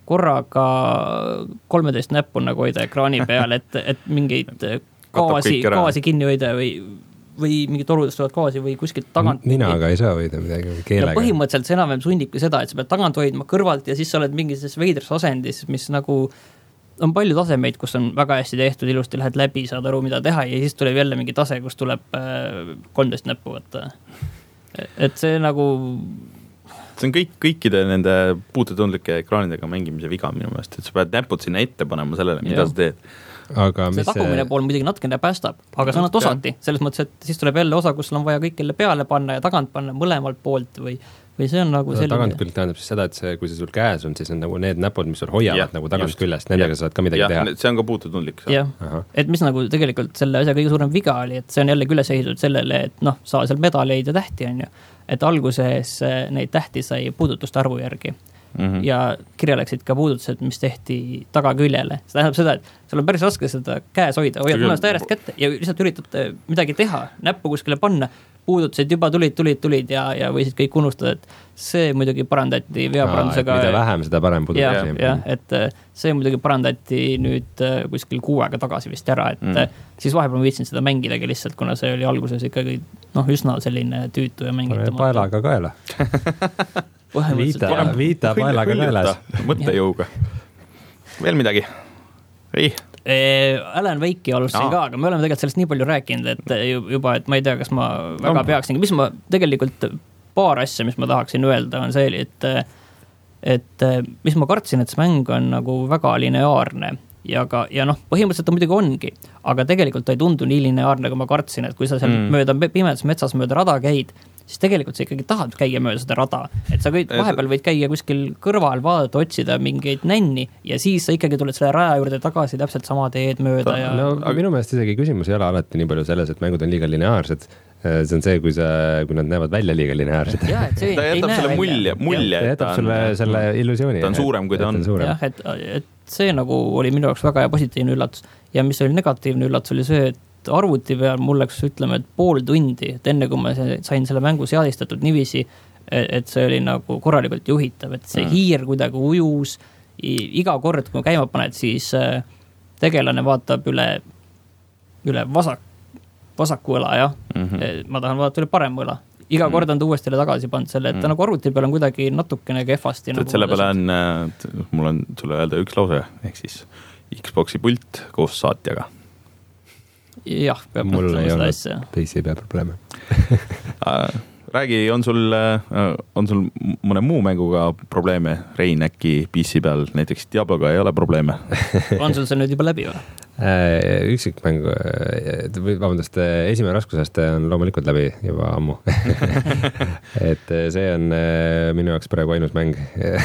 korraga kolmeteist näppu nagu hoida ekraani peal, et, et mingeid gaasi, gaasi kinni hoida või, või mingid oludest tulevad gaasi või kuskilt tagant. Ninaga ei saa hoida midagi, keelega. No põhimõtteliselt see enam sunnibki seda, et sa pead tagant hoidma kõrvalt ja siis sa oled mingis veidras asendis, mis nagu on palju tasemeid, kus on väga hästi tehtud, ilusti lähed läbi, saad aru, mida teha ja siis tuleb jälle mingi tase, kus tuleb kolmteist näppu võtta. Et see nagu... See on kõik, kõikide nende puututundlike ekraanidega mängimise viga minu meelest, et sa pead näpud sinna ette panema sellele, mida ja. Sa teed. Aga see tagumine see... pool muidugi natkene päästab, aga see on osati, selles mõttes, et siis tuleb jälle osa, kus on vaja kõik jälle peale panna ja tagant panna mõlemalt poolt või või see on nagu selline... Tagant küll tähendab siis seda, et see, kui see sul käes on, siis on nagu need näpud, mis sul hoiavad ja, nagu tagant just, küljest, nendega ja. Saad ka midagi ja, teha. See on ka puututundlik. Jah, et mis nagu tegelikult selle asja kõige suurem viga oli, et see on jälle üles ehitatud sellele, et noh, saa seal medaleid ja tähti on ju, et alguses neid tähti sai puudutuste arvu järgi mm-hmm. ja kirja läksid ka puudutused, mis tehti tagaküljele. See tähendab seda, et sul on päris raske seda käes hoida, hoiad mõnest äärest kätte ja lihtsalt üritad midagi teha, näppu kuskile panna, puudutused juba tulid, tulid, tulid ja, ja võisid kõik unustada, et see muidugi parandati veaparandusega. Mida vähem, seda parem puudutusi. Ja, et see muidugi parandati nüüd kuskil kuu aega tagasi vist ära, et mm. siis vahepeal ma viitsin seda mängidagi lihtsalt, kuna see oli alguses ikkagi noh, üsna selline tüütu ja mängitama. Paelaga kaela. viita, viita paelaga kaelas. Mõttejõuga. Veel midagi? Ei? Alan Wake'i alustasin no. ka, aga me oleme tegelikult sellest nii palju rääkinud, et juba, et ma ei tea, kas ma väga no. peaksin, mis ma tegelikult paar asja, mis ma tahaksin öelda, on see, et, et mis ma kartsin, et see mäng on nagu väga lineaarne ja, ka, ja noh, põhimõtteliselt ta muidugi ongi, aga tegelikult ta ei tundu nii lineaarne, kui ma kartsin, et kui sa seal mm. mööda pimedas metsas mööda rada käid, siis tegelikult sa ikkagi tahad käia mööda seda rada, et sa võid, vahepeal võid käia kuskil kõrval, vaadata, otsida mingeid nänni ja siis sa ikkagi tuled selle raja juurde tagasi täpselt sama teed mööda. Ja... No, minu meelest isegi küsimus ei ole alati nii palju selles, et mängud on liiga lineaarsed. See on see, kui, sa, kui nad näevad välja liiga lineaarsed. Ja, see ta jätab selle mulje, mulje ta jätab sulle selle illusiooni. Ta on suurem, kui ta on. Jah, et, et see nagu oli minu jaoks väga positiivne üllatus ja mis oli negatiivne üllatus oli see, et arvuti peal mul läks, ütleme, et pool tundi, et enne kui ma sain selle mängu seadistatud nivisi, et see oli nagu korralikult juhitav, et see mm. hiir kuidagi ujus, iga kord, kui käima paned, siis tegelane vaatab üle, üle vasak, vasaku õla, jah. Mm-hmm. Ma tahan vaadata üle parem õla. Iga mm. kord on ta uuesti tagasi pannud selle, et ta mm. nagu arvuti peal on kuidagi natukene kehvasti. Nagu selle peale on, mul on sulle öelda üks lause, ehk siis Xboxi pult koos saatjaga. Jah, peab mul ei olnud teisi peab probleeme. Räägi, on sul, on sul mõne muu mänguga probleeme? Rein, äkki P C peal näiteks Diabloga ei ole probleeme? On sul see nüüd juba läbi või? Üksikmäng, vabandust, esimene raskusaste on loomulikult läbi juba ammu. et see on minu jaoks praegu ainus mäng.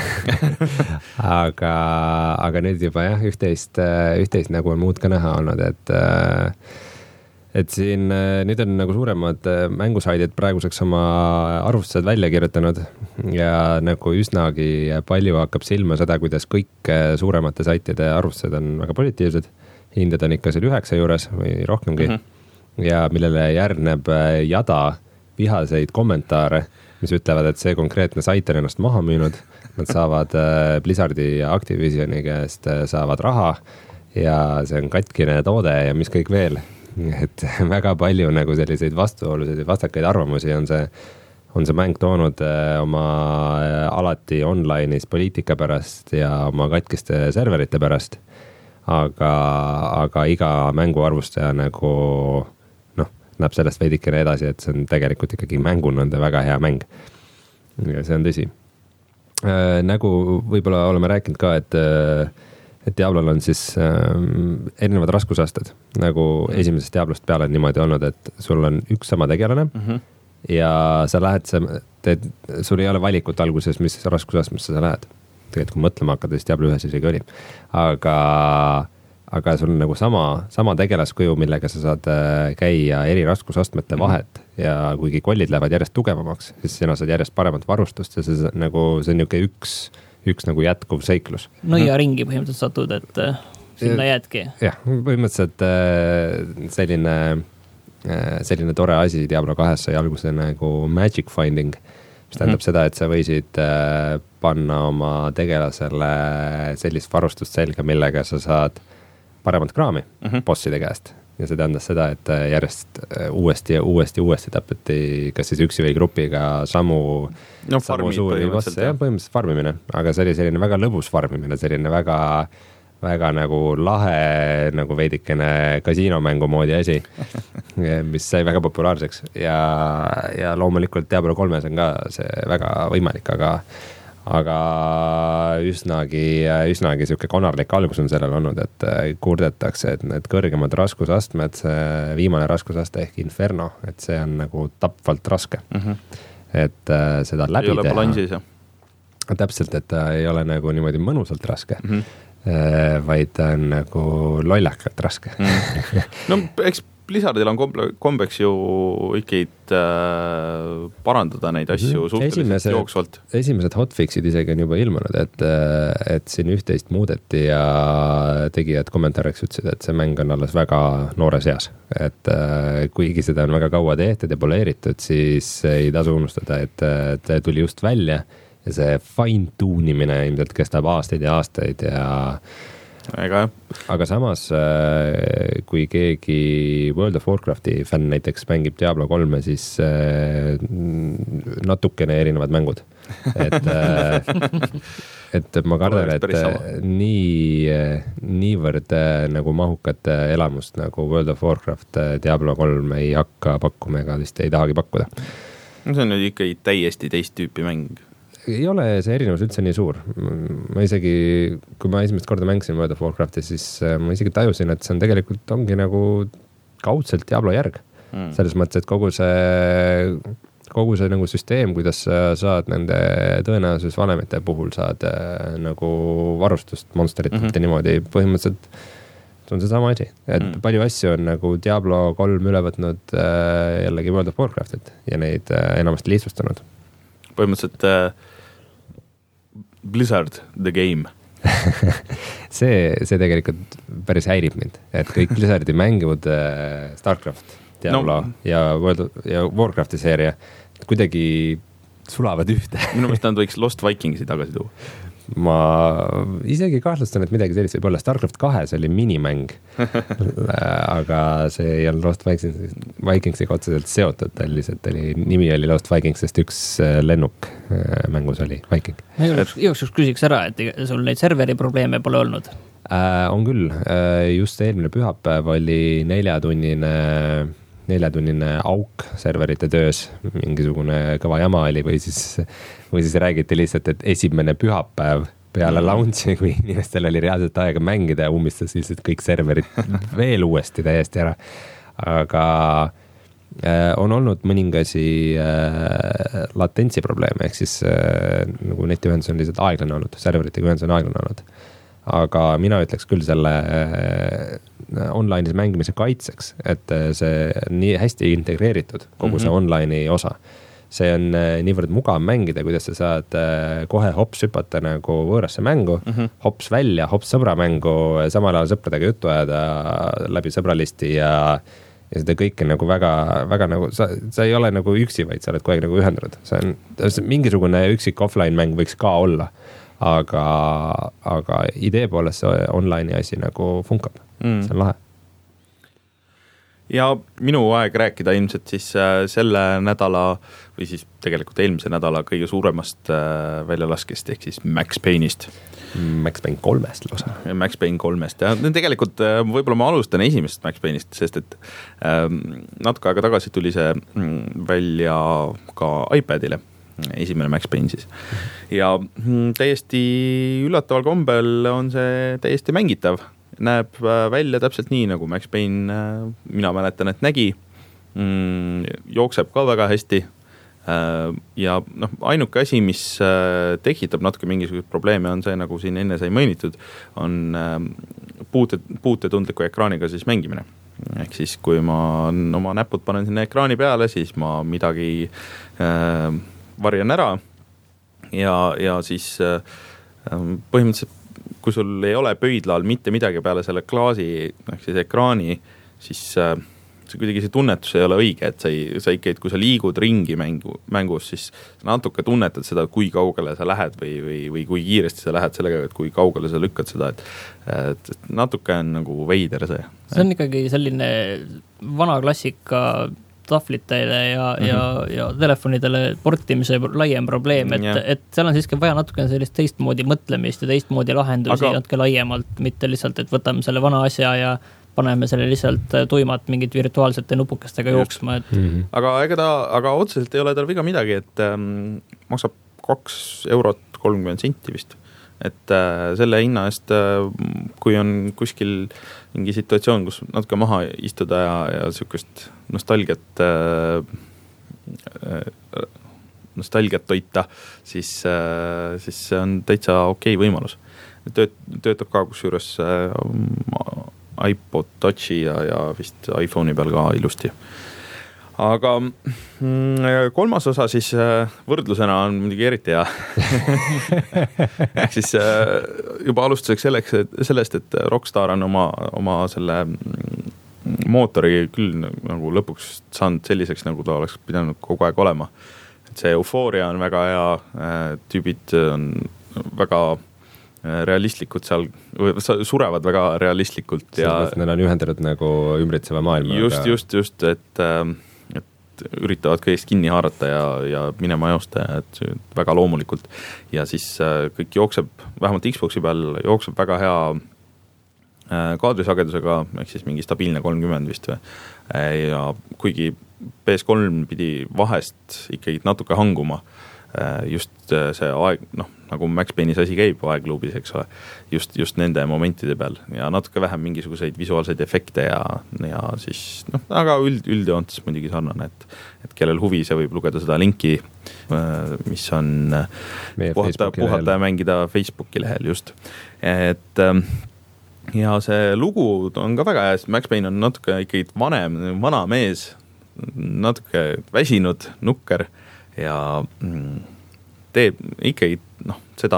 aga, aga nüüd juba jah, üht-teist, üht-teist nagu on muud ka näha olnud, et et siin nüüd on nagu suuremad mängusaidid praeguseks oma arvustused välja kirjutanud ja nagu üsnagi palju hakkab silma seda, kuidas kõik suuremate saitide arvustused on väga positiivsed. Hinded on ikka seal üheksa juures või rohkemgi mm-hmm. ja millele järgneb jada vihaseid kommentaare, mis ütlevad, et see konkreetne sait on ennast maha müünud. Nad saavad Blizzardi ja Activisioni käest saavad raha ja see on katkine toode ja mis kõik veel. Et väga palju nagu selliseid vastuolusid ja vastakaid arvamusi on see, on see mäng toonud oma alati online'is poliitika pärast ja oma katkiste serverite pärast. Aga, aga iga mänguarvustaja nagu noh, näeb sellest veidikene edasi, et see on tegelikult ikkagi mänguna on ta väga hea mäng. Ja see on tõsi. Äh, nagu võib-olla oleme rääkinud ka, et et Diablol on siis ähm, erinevad raskusasted, nagu mm. esimesest Diablost peale on niimoodi olnud, et sul on üks sama tegelane mm-hmm. ja sa lähed, teed, sul ei ole valikut alguses, mis raskusastmesse sa lähed. Tegelikult kui mõtlema hakkad, siis Diablo ühes isegi oli. Aga, aga sul on nagu sama, sama tegelaskuju, millega sa saad käia eri raskusastmete vahet mm-hmm. ja kuigi kollid lähevad järjest tugevamaks, siis sina saad järjest paremat varustust ja see, nagu, see on niuke üks üks nagu jätkuv seiklus. No ja ringi põhimõtteliselt satud, et äh, sinna jäädki. Jah, põhimõtteliselt äh, selline, äh, selline tore asi Diablo kahes sai alguse nagu magic finding, mis tähendab mm. seda, et sa võisid äh, panna oma tegelasele sellist varustust selga, millega sa saad paremat kraami mm -hmm. bosside käest. Ja see tähendas seda, et järjest uuesti ja uuesti uuesti tapeti kas siis üksi või grupiga samu, no, samu suuri bosse. Jah, põhimõtteliselt farmimine, aga see oli selline väga lõbus farmimine, selline väga väga nagu lahe, nagu veidikene kasiinomängu moodi asi, mis sai väga populaarseks ja, ja loomulikult Diablo kolmes on ka see väga võimalik, aga aga üsnagi, üsnagi sihuke konarlik algus on sellel olnud, et kurdetakse, et need kõrgemad raskusastmed, see viimane raskusaste ehk Inferno, et see on nagu tapvalt raske. Mm -hmm. Et uh, seda läbi teha. Ei ole balansis, jah? Täpselt, et ta ei ole nagu niimoodi mõnusalt raske. Mm -hmm. vaid ta on nagu lollakalt raske. Mm. No eks Blizzardil on kombeks ju ikkagi äh, parandada neid asju mm-hmm. suhteliselt esimesed, jooksvalt. Esimesed hotfixid isegi on juba ilmunud, et, et siin üht-teist muudeti ja tegijad kommentaariks ütlesid, et see mäng on alles väga noores eas. Et äh, kuigi seda on väga kaua tehtud ja poleeritud, siis ei tasu unustada, et, et tuli just välja ja see fine tuunimine ilmselt kestab aastaid ja aastaid ja Ega, jah. Aga samas, kui keegi World of Warcrafti fänn näiteks mängib Diablo kolme, siis natukene erinevad mängud. Et, et ma kardan, et nii, niivõrd nagu mahukat elamust nagu World of Warcraft Diablo kolm ei hakka pakkuma ega vist ei tahagi pakkuda. No see on nüüd ikkagi täiesti teist tüüpi mäng. Ei ole see erinevus üldse nii suur. Ma isegi, kui ma esimest korda mängisin World of Warcrafti, siis ma isegi tajusin, et see on tegelikult ongi nagu kaudselt Diablo järg. Mm. Selles mõttes, et kogu see, kogu see nagu süsteem, kuidas sa saad nende tõenäosus vanemite puhul saad nagu varustust monsteritelt mm-hmm. ja niimoodi põhimõtteliselt see on see sama asi. Et mm. palju asju on nagu Diablo kolm üle võtnud jällegi World of Warcraftit ja neid enamasti lihtsustanud. Põhimõtteliselt äh, Blizzard the game. see, see tegelikult päris häirib mind, et kõik Blizzardi mängivud äh, Starcraft, Diablo no. ja, World, ja Warcrafti seeria kuidagi sulavad ühte. Minu meelest nad võiks Lost Vikingsi tagasi tuua. Ma isegi kahtlustan, et midagi sellist võib olla. Starcraft kahes oli minimäng, aga see ei olnud Lost Vikingsiga otseselt seotud, ta lihtsalt oli, nimi oli Lost Vikings, sest üks lennuk mängus oli Viking. Ma jooks küsiks ära, et sul neid serveri probleeme pole olnud? Äh, on küll, just eelmine pühapäev oli neljatunnine neljatunnine auk serverite töös, mingisugune kõva jama oli või siis, või siis räägiti lihtsalt, et esimene pühapäev peale launchi, kui inimestel oli reaalselt aega mängida ja ummistas lihtsalt kõik serverid veel uuesti täiesti ära. Aga äh, on olnud mõningasi äh, latentsi probleeme, ehk siis äh, nagu netiühendus on lihtsalt aeglane olnud, serveritega ühendus on aeglane olnud. Aga mina ütleks küll selle äh, online'is mängimise kaitseks, et see on nii hästi integreeritud, kogu see mm-hmm. online'i osa. See on äh, niivõrd mugav mängida, kuidas sa saad äh, kohe hops hüpata nagu võõrasse mängu, mm-hmm. hops välja, hops sõbra mängu, samal ajal sõpradega juttu ajada läbi sõbralisti ja, ja seda kõike nagu väga, väga nagu, sa, sa ei ole nagu üksi, vaid sa oled kogu aeg nagu ühendunud. See on, see mingisugune üksik offline mäng võiks ka olla. Aga, aga idee poolest see online'i asi nagu funkab. Mm. See on lahe. Ja minu aeg rääkida ilmselt siis selle nädala või siis tegelikult eelmise nädala kõige suuremast väljalaskest ehk siis Max Payne'ist. Max Payne kolmest lausa. Max Payne kolmest ja tegelikult võib-olla ma alustan esimest Max Payne'ist, sest et natuke aega tagasi tuli see välja ka iPadile. Esimene Max Payne siis. Ja täiesti üllataval kombel on see täiesti mängitav. Näeb välja täpselt nii, nagu Max Payne mina mäletan, et nägi. Jookseb ka väga hästi. Ja noh, ainuke asi, mis tekitab natuke mingisugust probleeme, on see, nagu siin enne sai mainitud, on puute, puutetundliku ekraaniga siis mängimine. Ehk siis, kui ma oma näpud panen sinna ekraani peale, siis ma midagi äh, varjan ära ja, ja siis äh, põhimõtteliselt, kui sul ei ole pöidlal mitte midagi peale selle klaasi, ehk siis ekraani, siis äh, see kuidagi see tunnetus ei ole õige, et sa, ei, sa ikka, et kui sa liigud ringi mängu, mängus, siis natuke tunnetad seda, kui kaugele sa lähed või, või, või kui kiiresti sa lähed sellega, et kui kaugele sa lükkad seda, et, et, et natuke on nagu veider see. See on ikkagi selline vana klassika tahvlitele ja, mm-hmm. ja, ja telefonidele portimise laiem probleem, et, et seal on siiski vaja natuke sellist teistmoodi mõtlemist ja teistmoodi lahendusi Aga... natuke laiemalt, mitte lihtsalt, et võtame selle vana asja ja paneme selle lihtsalt tuimat mingit virtuaalsete nupukestega jooksma. Et... Mm-hmm. Aga, ega ta, aga otseselt ei ole tal viga midagi, et ähm, maksab kaks eurot kolmkümmend senti vist. Et äh, selle hinna eest, äh, kui on kuskil mingi situatsioon, kus natuke maha istuda ja, ja sükust nostalgiat äh, äh, nostalgiat toita, siis, äh, siis see on täitsa okei võimalus. Tööt, töötab ka kusjuures äh, iPod Touchi ja, ja vist iPhone'i peal ka ilusti. Aga kolmas osa siis võrdlusena on muidugi eriti hea. Ehk siis juba alustuseks selleks, et sellest, et Rockstar on oma, oma selle mootori küll nagu lõpuks saanud selliseks, nagu ta oleks pidanud kogu aeg olema. Et see eufooria on väga hea, tüübid on väga realistlikud seal, surevad väga realistlikult. Sellest neil on ühendatud nagu ümbritseva maailma. Just, just, just, et üritavad kõigest kinni haarata ja, ja minema joosta, et väga loomulikult. Ja siis kõik jookseb, vähemalt Xboxi peal jookseb väga hea kaadrisagedusega, ehk siis mingi stabiilne kolmkümmend vist või. Ja kuigi P S kolm pidi vahest ikkagi natuke hanguma, just see aeg, noh, nagu Max Payne'is asi käib aegluubis, eks ole, just, just nende momentide peal ja natuke vähem mingisuguseid visuaalseid efekte ja, ja siis, noh, aga üld, üldjoontes muidugi sarnane, et, et kellel huvi, see võib lugeda seda linki, mis on puhata, puhata ja mängida Facebooki lehel just. Et ja see lugu on ka väga hea, sest Max Payne on natuke ikkagi vanem, vana mees, natuke väsinud, nukker ja teeb ikkagi noh, seda,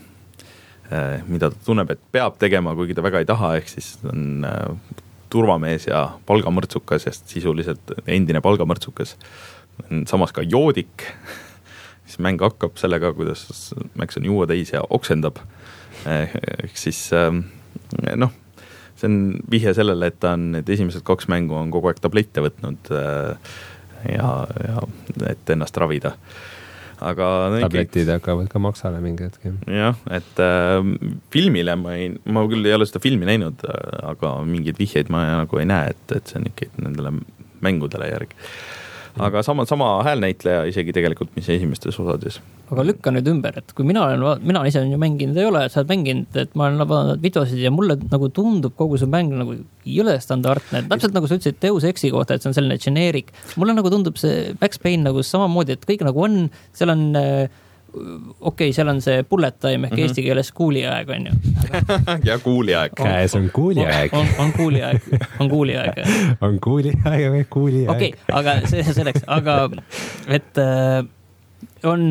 mida ta tunneb, et peab tegema, kuigi ta väga ei taha, ehk siis on turvamees ja palgamõrtsukas ja sisuliselt endine palgamõrtsukas. Samas ka joodik, siis mäng hakkab sellega, kuidas Max on juua täis ja oksendab. Ehk siis noh, see on vihje sellele, et ta on need esimesed kaks mängu on kogu aeg tablette võtnud ja, ja et ennast ravida. Aga tabletid no, hakkavad ka maksale mingi hetk. Jah, et äh, filmile ma ei, ma küll ei ole seda filmi näinud, aga mingeid vihjeid ma nagu ei näe, et, et see on ikka nendele mängudele järgi. Aga sama, sama häälnäitleja isegi tegelikult, mis esimestes osades. Aga lükka nüüd ümber, et kui mina olen, mina ise olen ju mänginud, ei ole, sa oled mänginud, et ma olen vaadanud videosid ja mulle nagu tundub kogu see mäng nagu ei ole standardne. Täpselt nagu sa ütlesid Deus Exi kohta, et see on selline generic. Mulle nagu tundub see Max Payne nagu samamoodi, et kõik nagu on, seal on okei, okay, seal on see bullet time ehk mm-hmm. eesti keeles kuuliaeg on ju. ja kuuliaeg. Käes on kuuliaeg. On, on kuuliaeg, on kuuliaeg. on kuuliaeg või kuuliaeg. Okei, okay, aga see selleks, aga et on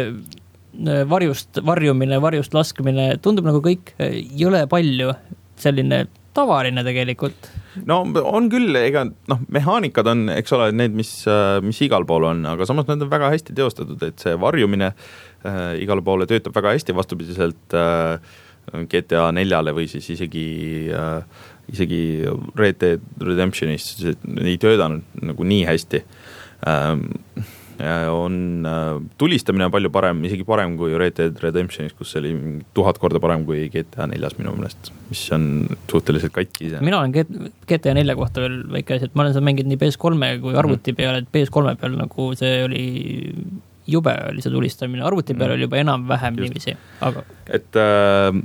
varjust, varjumine, varjust laskmine, tundub nagu kõik ei ole palju selline tavaline tegelikult. No on küll, ega noh, mehaanikad on, eks ole, need, mis, mis igal pool on, aga samas need on väga hästi teostatud, et see varjumine äh, igal poole töötab väga hästi vastupidiselt äh, G T A neljale või siis isegi, äh, isegi Red Dead Redemptionis ei töötanud nagu nii hästi. Ähm, on äh, tulistamine on palju parem, isegi parem kui Red Dead Redemptionis, kus oli tuhat korda parem kui G T A neljas minu meelest, mis on suhteliselt katki ise. Mina olen G T A nelja kohta veel väike asi, et ma olen seda mänginud nii P S kolme kui arvuti peal, et P S kolme peal nagu see oli jube oli see tulistamine, arvuti peal oli juba enam-vähem niiviisi, aga et äh,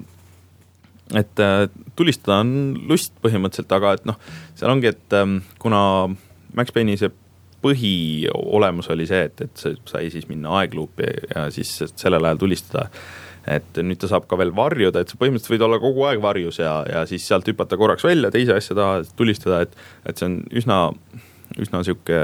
et äh, tulistada on lust põhimõtteliselt, aga et noh, seal ongi, et äh, kuna Max Payne'i see põhiolemus oli see, et, et see sai siis minna aegluupi ja siis sellel ajal tulistada, et nüüd ta saab ka veel varjuda, et sa põhimõtteliselt võid olla kogu aeg varjus ja, ja siis sealt hüpata korraks välja, teise asja taha tulistada, et, et see on üsna, üsna siuke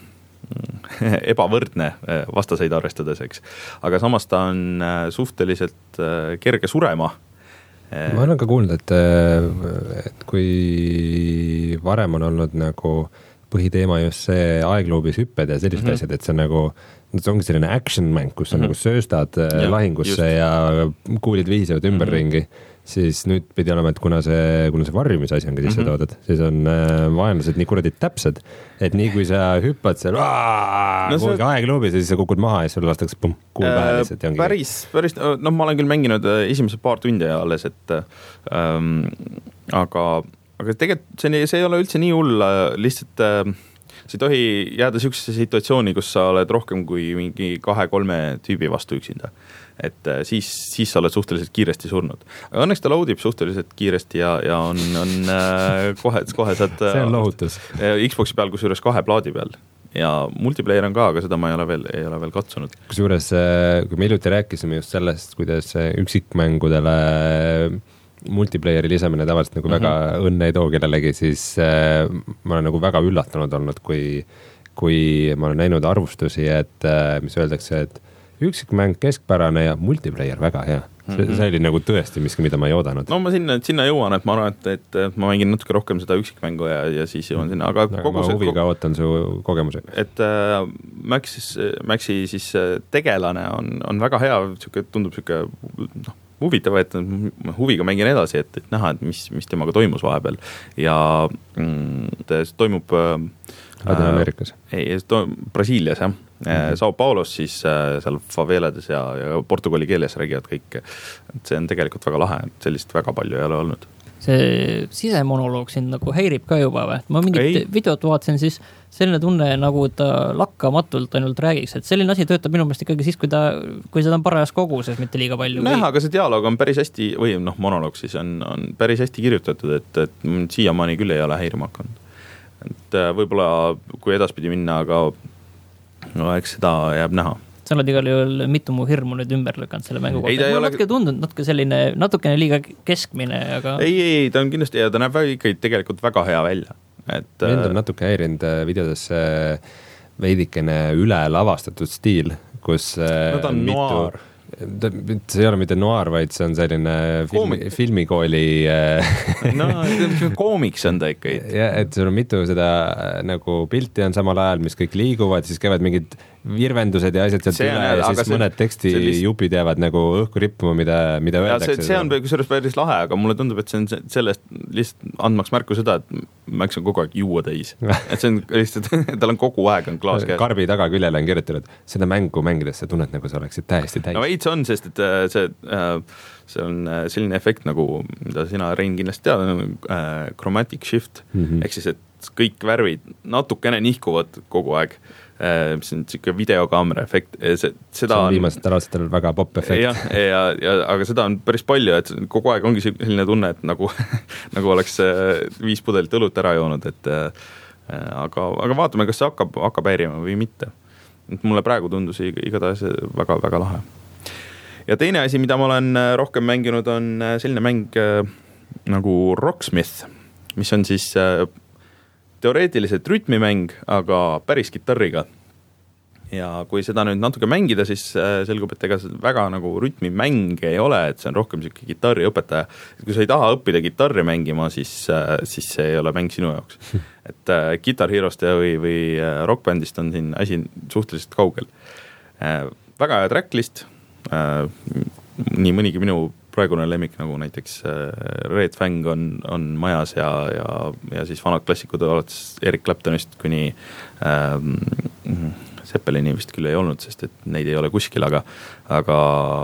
ebavõrdne vastaseid arvestades, eks. Aga samas ta on suhteliselt kerge surema. Ma olen ka kuulnud, et, et kui varem on olnud nagu põhiteema just see aegloobis hüpped ja sellised mm-hmm. asjad, et see on nagu, see ongi selline action mäng, kus sa mm-hmm. nagu sööstad ja, lahingusse just. Ja kuulid vihisevad ümberringi, mm-hmm. siis nüüd pidi olema, et kuna see, kuna see varjumise asi on ka sisse mm-hmm. toodud, siis on äh, vaenlased nii kuradi täpsed, et nii kui sa hüppad seal no, kuhugi see... aegloobis ja siis sa kukud maha ja sulle lastakse pum, kuul pähe lihtsalt. Äh, päris, päris, noh, ma olen küll mänginud esimesed paar tundi alles, et ähm, aga aga tegelikult see, see ei ole üldse nii hull, lihtsalt äh, sa ei tohi jääda sihukese situatsiooni, kus sa oled rohkem kui mingi kahe-kolme tüübi vastu üksinda. Et äh, siis, siis sa oled suhteliselt kiiresti surnud. Aga õnneks ta loadib suhteliselt kiiresti ja, ja on, on äh, kohe, kohe saad see on lohutus. Xboxi peal, kus juures kahe plaadi peal. Ja multiplayer on ka, aga seda ma ei ole veel, ei ole veel katsunud. Kus juures, kui me iluti rääkisime just sellest, kuidas üksikmängudele multiplayeri lisamine tavaliselt nagu mm-hmm. väga õnne ei too kellelegi, siis äh, ma olen nagu väga üllatunud olnud, kui, kui ma olen näinud arvustusi, et äh, mis öeldakse, et üksikmäng keskpärane ja multiplayer väga hea. See, mm-hmm. see oli nagu tõesti miski, mida ma ei oodanud. No ma sinna, sinna jõuan, et ma arvan, et, et, et ma mängin natuke rohkem seda üksikmängu ja, ja siis jõuan sinna. Aga, aga kogu ma see, huviga ootan su kogemuse. Et äh, Maxis, Maxi siis tegelane on, on väga hea, siuke, tundub siuke noh, huvitav, et huviga mängin edasi, et, et näha, et mis, mis temaga toimus vahepeal ja mm, toimub Ladina-Ameerikas. Äh, ei, to, Brasiilias, jah. Mm-hmm. Sao Paulos siis äh, seal favelades ja, ja portugali keeles räägivad kõik. Et see on tegelikult väga lahe, et sellist väga palju ei ole olnud. See sisemonoloog siin nagu häirib ka juba või? Ma mingit ei. videot vaatasin, siis selline tunne, nagu ta lakkamatult ainult räägiks, et selline asi töötab minu meelest ikkagi siis, kui, ta, kui seda on parajas koguses, mitte liiga palju. Näha, aga see dialoog on päris hästi, või noh, monoloog siis on, on päris hästi kirjutatud, et, et siiamaani küll ei ole häirima hakanud. Et võib-olla kui edaspidi minna, aga no, eks seda jääb näha. Sa oled igal juhul mitu mu hirmu nüüd ümber lükanud selle mängu kohta. Mul ole... natuke tundunud, natuke selline, natukene liiga keskmine, aga... Ei, ei, ta on kindlasti, ja ta näeb ikka tegelikult väga hea välja. Et... Mind on natuke häirinud videodes veidikene üle lavastatud stiil, kus no, ta on mitu... noir. See ei ole mitte noir, vaid see on selline filmi, filmikooli no, koomiks on ta ikka. Ja, et sul on mitu seda nagu pilti on samal ajal, mis kõik liiguvad, siis käivad mingid virvendused ja asjad sealt üle ja, ja siis see, mõned teksti sellist... jupid jäävad nagu õhku rippuma, mida, mida ja öeldakse. See, see on kusjuures päris lahe, aga mulle tundub, et see on sellest lihtsalt andmaks märku seda, et Max on kogu aeg juua täis. Et see on lihtsalt, tal on kogu aeg on klaas käes. Karbi taga küljele on kirjutanud, seda mängu mängides sa tunned nagu sa oleksid täiesti täis. No veits on, sest et see, see on selline efekt nagu, mida sina, Rein, kindlasti tead, chromatic shift, mm-hmm. ehk siis, et kõik värvid natukene nihkuvad kogu aeg. Mis on siuke videokaamera efekt. See, seda see on viimased aastatel väga pop efekt. Ja, ja, ja, aga seda on päris palju, et kogu aeg ongi selline tunne, et nagu, nagu oleks viis pudelit õlut ära joonud, et aga, aga vaatame, kas see hakkab, hakkab häirima või mitte. Et mulle praegu tundus igatahes väga, väga lahe. Ja teine asi, mida ma olen rohkem mänginud, on selline mäng nagu Rocksmith, mis on siis teoreetiliselt rütmimäng, aga päris kitarriga. Ja kui seda nüüd natuke mängida, siis selgub, et ega see väga nagu rütmimäng ei ole, et see on rohkem siuke kitarriõpetaja. Kui sa ei taha õppida kitarri mängima, siis, siis see ei ole mäng sinu jaoks. Et Guitar Hero'st või, või rockbändist on siin asi suhteliselt kaugel. Väga hea tracklist, nii mõnigi minu praegune lemmik, nagu näiteks Red Fang on, on majas ja, ja, ja siis vanad klassikud alates Eric Claptonist kuni ähm, Zeppelini vist küll ei olnud, sest et neid ei ole kuskil, aga, aga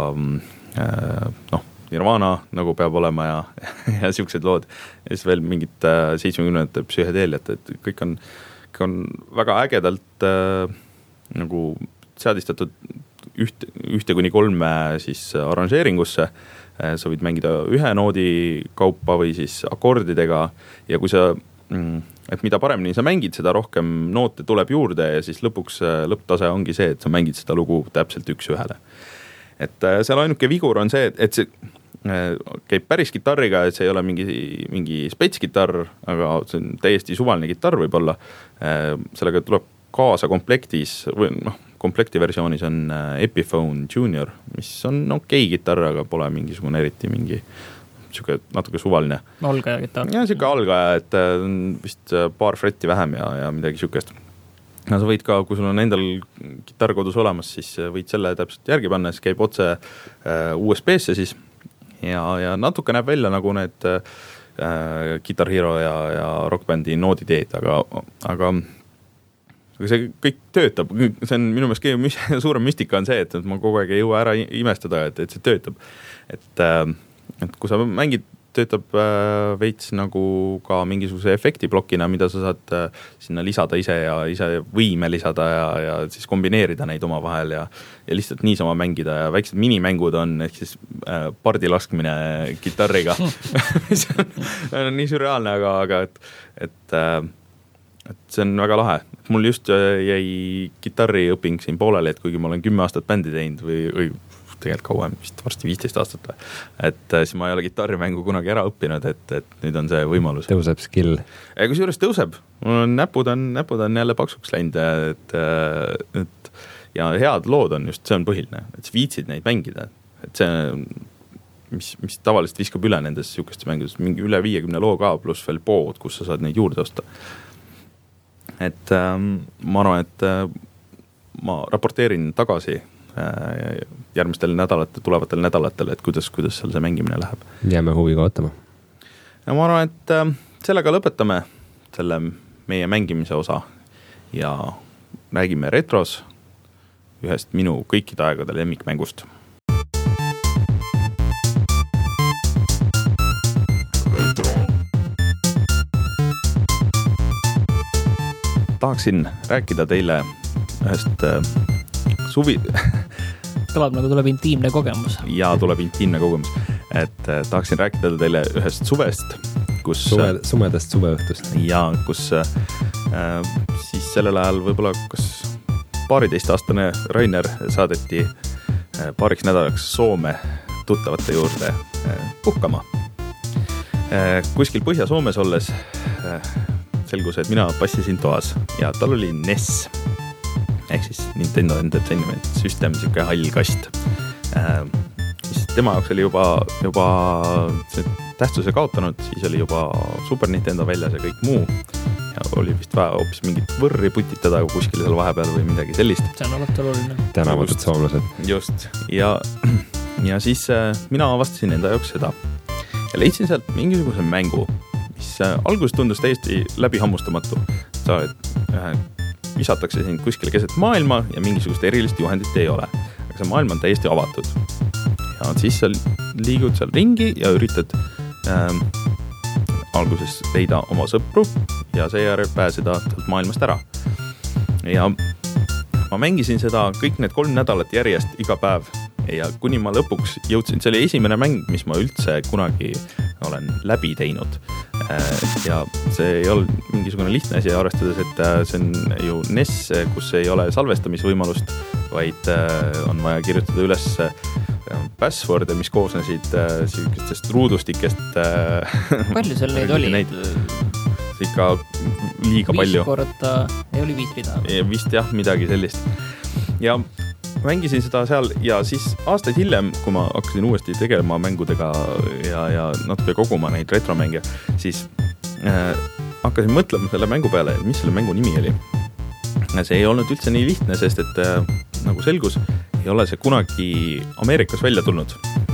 äh, noh, Nirvana nagu peab olema ja, ja siuksed lood. Ja siis veel mingid äh, seitsmekümnendate psühhedeeliat, et kõik on, kõik on väga ägedalt äh, nagu seadistatud üht, ühte kuni kolme siis arranžeeringusse. Sa võid mängida ühe noodi kaupa või siis akordidega ja kui sa, et mida paremini sa mängid, seda rohkem noote tuleb juurde ja siis lõpuks lõpptase ongi see, et sa mängid seda lugu täpselt üks ühele. Et seal ainuke vigur on see, et see käib päris kitarriga, et see ei ole mingi, mingi spetskitarr, aga see on täiesti suvaline kitarr võib-olla. Sellega tuleb kaasa komplektis või noh, komplekti versioonis on Epiphone Junior, mis on okei kitarr, aga pole mingisugune eriti mingi siuke natuke suvaline. Algaja kitarr. Ja siuke algaja, et vist paar fretti vähem ja, ja midagi siukest. No sa võid ka, kui sul on endal kitarr kodus olemas, siis võid selle täpselt järgi panna, siis käib otse U S B-sse siis ja, ja natuke näeb välja nagu need äh, Guitar Hero ja, ja Rockbandi nooditeed, aga, aga, aga see kõik töötab. See on minu meelest kõige suurem müstika on see, et ma kogu aeg ei jõua ära imestada, et, et see töötab. Et, äh, et kui sa mängid, töötab äh, veits nagu ka mingisuguse efektiblokina, mida sa saad äh, sinna lisada ise ja ise võime lisada ja, ja siis kombineerida neid oma vahel ja, ja lihtsalt niisama mängida ja väiksed minimängud on, ehk siis äh, pardi laskmine kitarriga, mis on, on nii sürreaalne, aga, aga et, et, äh, et see on väga lahe. Mul just jäi kitarriõping siin pooleli, et kuigi ma olen kümme aastat bändi teinud või, või tegelikult kauem, vist varsti viisteist aastat või. Et siis ma ei ole kitarrimängu kunagi ära õppinud, et, et nüüd on see võimalus. Tõuseb skill. Ja kus juures tõuseb, näpud on, näpud on jälle paksuks läinud, et, et ja head lood on just, see on põhiline, et viitsid neid mängida, et see, mis, mis tavaliselt viskab üle nendes siukestes mängudes, mingi üle viiekümne loo ka, pluss veel pood, kus sa saad neid juurde osta. Et ähm, ma arvan, et ma raporteerin tagasi järgmistel nädalatel, tulevatel nädalatel, et kuidas, kuidas seal see mängimine läheb. Jääme huviga ootama. Ja ma arvan, et sellega lõpetame selle meie mängimise osa ja räägime retros ühest minu kõikide aegade lemmikmängust. Tahaksin rääkida teile ühest suvi... Kõlab nagu tuleb intiimne kogemus. Ja tuleb intiimne kogemus. Et eh, tahaksin rääkida teile ühest suvest, kus... Suve, sumedast suveõhtust. Ja kus äh, siis sellel ajal võib-olla kas paariteist aastane Rainer saadeti äh, paariks nädalaks Soome tuttavate juurde äh, puhkama. Äh, kuskil Põhja-Soomes olles äh, selgus, et mina passisin toas ja tal oli N E S ehk siis Nintendo Entertainment System, siuke hall kast. Äh, mis tema jaoks oli juba, juba tähtsuse kaotanud, siis oli juba Super Nintendo väljas ja kõik muu. Ja oli vist vaja hoopis mingit võrri putitada kuskil seal vahepeal või midagi sellist. See on alati oluline. Tänavatud soomlased. Just. Ja, ja siis äh, mina avastasin enda jaoks seda. Ja leidsin sealt mingisuguse mängu, mis äh, alguses tundus täiesti läbihammustamatu. Sa oled äh, visatakse sind kuskile keset maailma ja mingisugust erilist juhendit ei ole. Aga see maailm on täiesti avatud. Ja siis sa liigud seal ringi ja üritad ähm, alguses leida oma sõpru ja seejärel pääseda maailmast ära. Ja ma mängisin seda kõik need kolm nädalat järjest iga päev ja kuni ma lõpuks jõudsin, see oli esimene mäng, mis ma üldse kunagi olen läbi teinud. Ja see ei olnud mingisugune lihtne asi, arvestades, et see on ju N E S, kus ei ole salvestamisvõimalust, vaid on vaja kirjutada üles passworde, mis koosnesid sellisest ruudustikest. Palju seal neid oli? Neid, ikka liiga viis palju. Viis korda, ei oli viis rida. Vist jah, midagi sellist. Ja mängisin seda seal ja siis aastaid hiljem, kui ma hakkasin uuesti tegelema mängudega ja, ja natuke koguma neid retromänge, siis äh, hakkasin mõtlema selle mängu peale, mis selle mängu nimi oli. See ei olnud üldse nii lihtne, sest et äh, nagu selgus, ei ole see kunagi Ameerikas välja tulnud.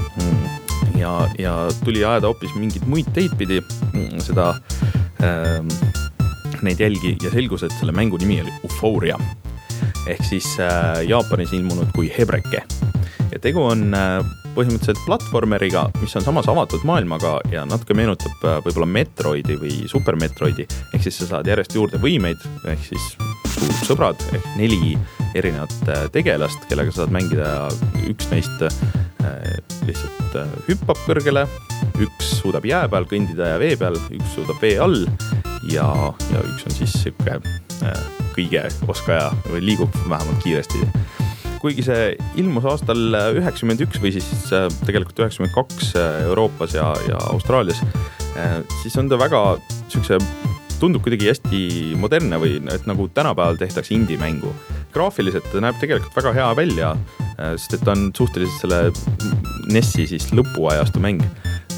Ja, ja tuli ajada hoopis mingid muid teid pidi seda äh, neid jälgi ja selgus, et selle mängu nimi oli Euphoria. Ehk siis äh, Jaapanis ilmunud kui Hebreke. Ja tegu on äh, põhimõtteliselt platvormeriga, mis on samas avatud maailmaga ja natuke meenutab äh, võib-olla Metroidi või Super Metroidi. Ehk siis sa saad järjest juurde võimeid, ehk siis sõbrad, ehk neli erinevat äh, tegelast, kellega saad mängida ja üks neist äh, lihtsalt äh, hüppab kõrgele, üks suudab jää peal kõndida ja vee peal, üks suudab vee all ja, ja üks on siis siuke äh, kõige oskaja või liigub vähemalt kiiresti. Kuigi see ilmus aastal üheksakümmend üks või siis tegelikult üheksakümmend kaks Euroopas ja, ja Austraalias, siis on ta väga siukse, tundub kuidagi hästi modernne või et nagu tänapäeval tehtakse indie-mängu. Graafiliselt ta näeb tegelikult väga hea välja, sest et ta on suhteliselt selle N E S-i siis lõpuajastu mäng.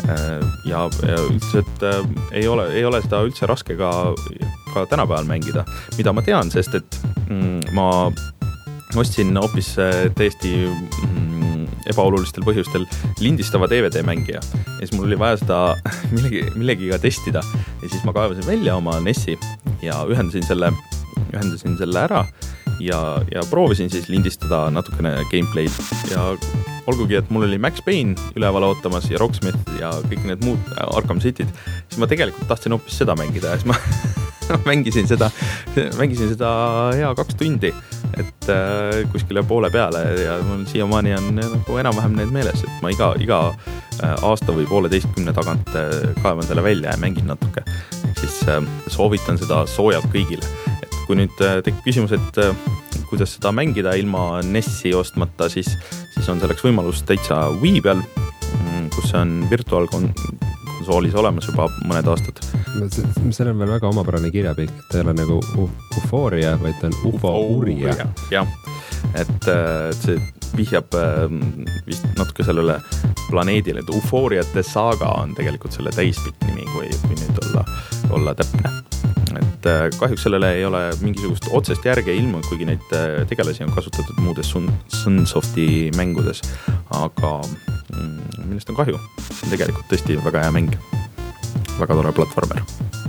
ja, ja üldse, et ei ole, ei ole seda üldse raske ka, ka tänapäeval mängida, mida ma tean, sest et mm, ma ostsin hoopis täiesti mm, ebaolulistel põhjustel lindistava D V D mängija ja siis mul oli vaja seda millegi, millegiga testida ja siis ma kaevasin välja oma N E S-i ja ühendasin selle, ühendasin selle ära ja, ja proovisin siis lindistada natukene gameplay'd ja olgugi, et mul oli Max Payne üleval ootamas ja Rocksmith ja kõik need muud Arkham City'd, siis ma tegelikult tahtsin hoopis seda mängida ja siis ma mängisin seda, mängisin seda hea kaks tundi, et äh, kuskile poole peale ja mul siiamaani on nagu enam-vähem need meeles, et ma iga, iga aasta või pooleteistkümne tagant kaevan selle välja ja mängin natuke. Siis äh, soovitan seda soojalt kõigile. Et kui nüüd tekib küsimus, et äh, kuidas seda mängida ilma N E S-i ostmata, siis, siis on selleks võimalus täitsa Wii peal, kus on virtual konsoolis olemas juba mõned aastad. Seal on veel väga omapärane kirjapilk, et ta ei ole nagu Euphoria, vaid ta on Euphoria. Jah, et, et see vihjab vist natuke sellele planeedile, et Euphoriate Saga on tegelikult selle täispikk nimi, kui, kui nüüd olla, olla täpne. Et kahjuks sellele ei ole mingisugust otsest järge ilma, kuigi neid tegelasi on kasutatud muudes Sunsofti mängudes, aga millest on kahju. See on tegelikult tõesti väga hea mäng. Väga tore platvormer.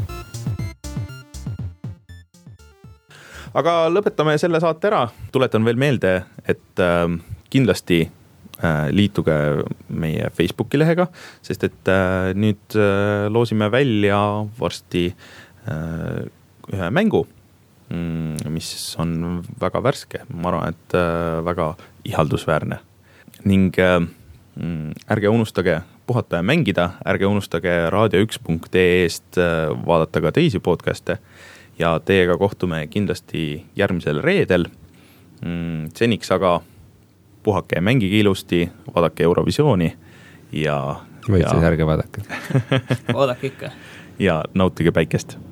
Aga lõpetame selle saate ära. Tuletan veel meelde, et kindlasti liituge meie Facebooki lehega, sest et nüüd loosime välja varsti ühe mängu, mis on väga värske. Ma arvan, et väga ihaldusväärne. Ning ärge unustage puhata ja mängida, ärge unustage raadio üks punkt ee-st vaadata ka teisi podcaste ja teiega kohtume kindlasti järgmisel reedel. Seniks aga puhake ja mängige ilusti, vaadake Eurovisiooni ja... Või siis ärge vaadake. Vaadake ikka. Ja nautige päikest.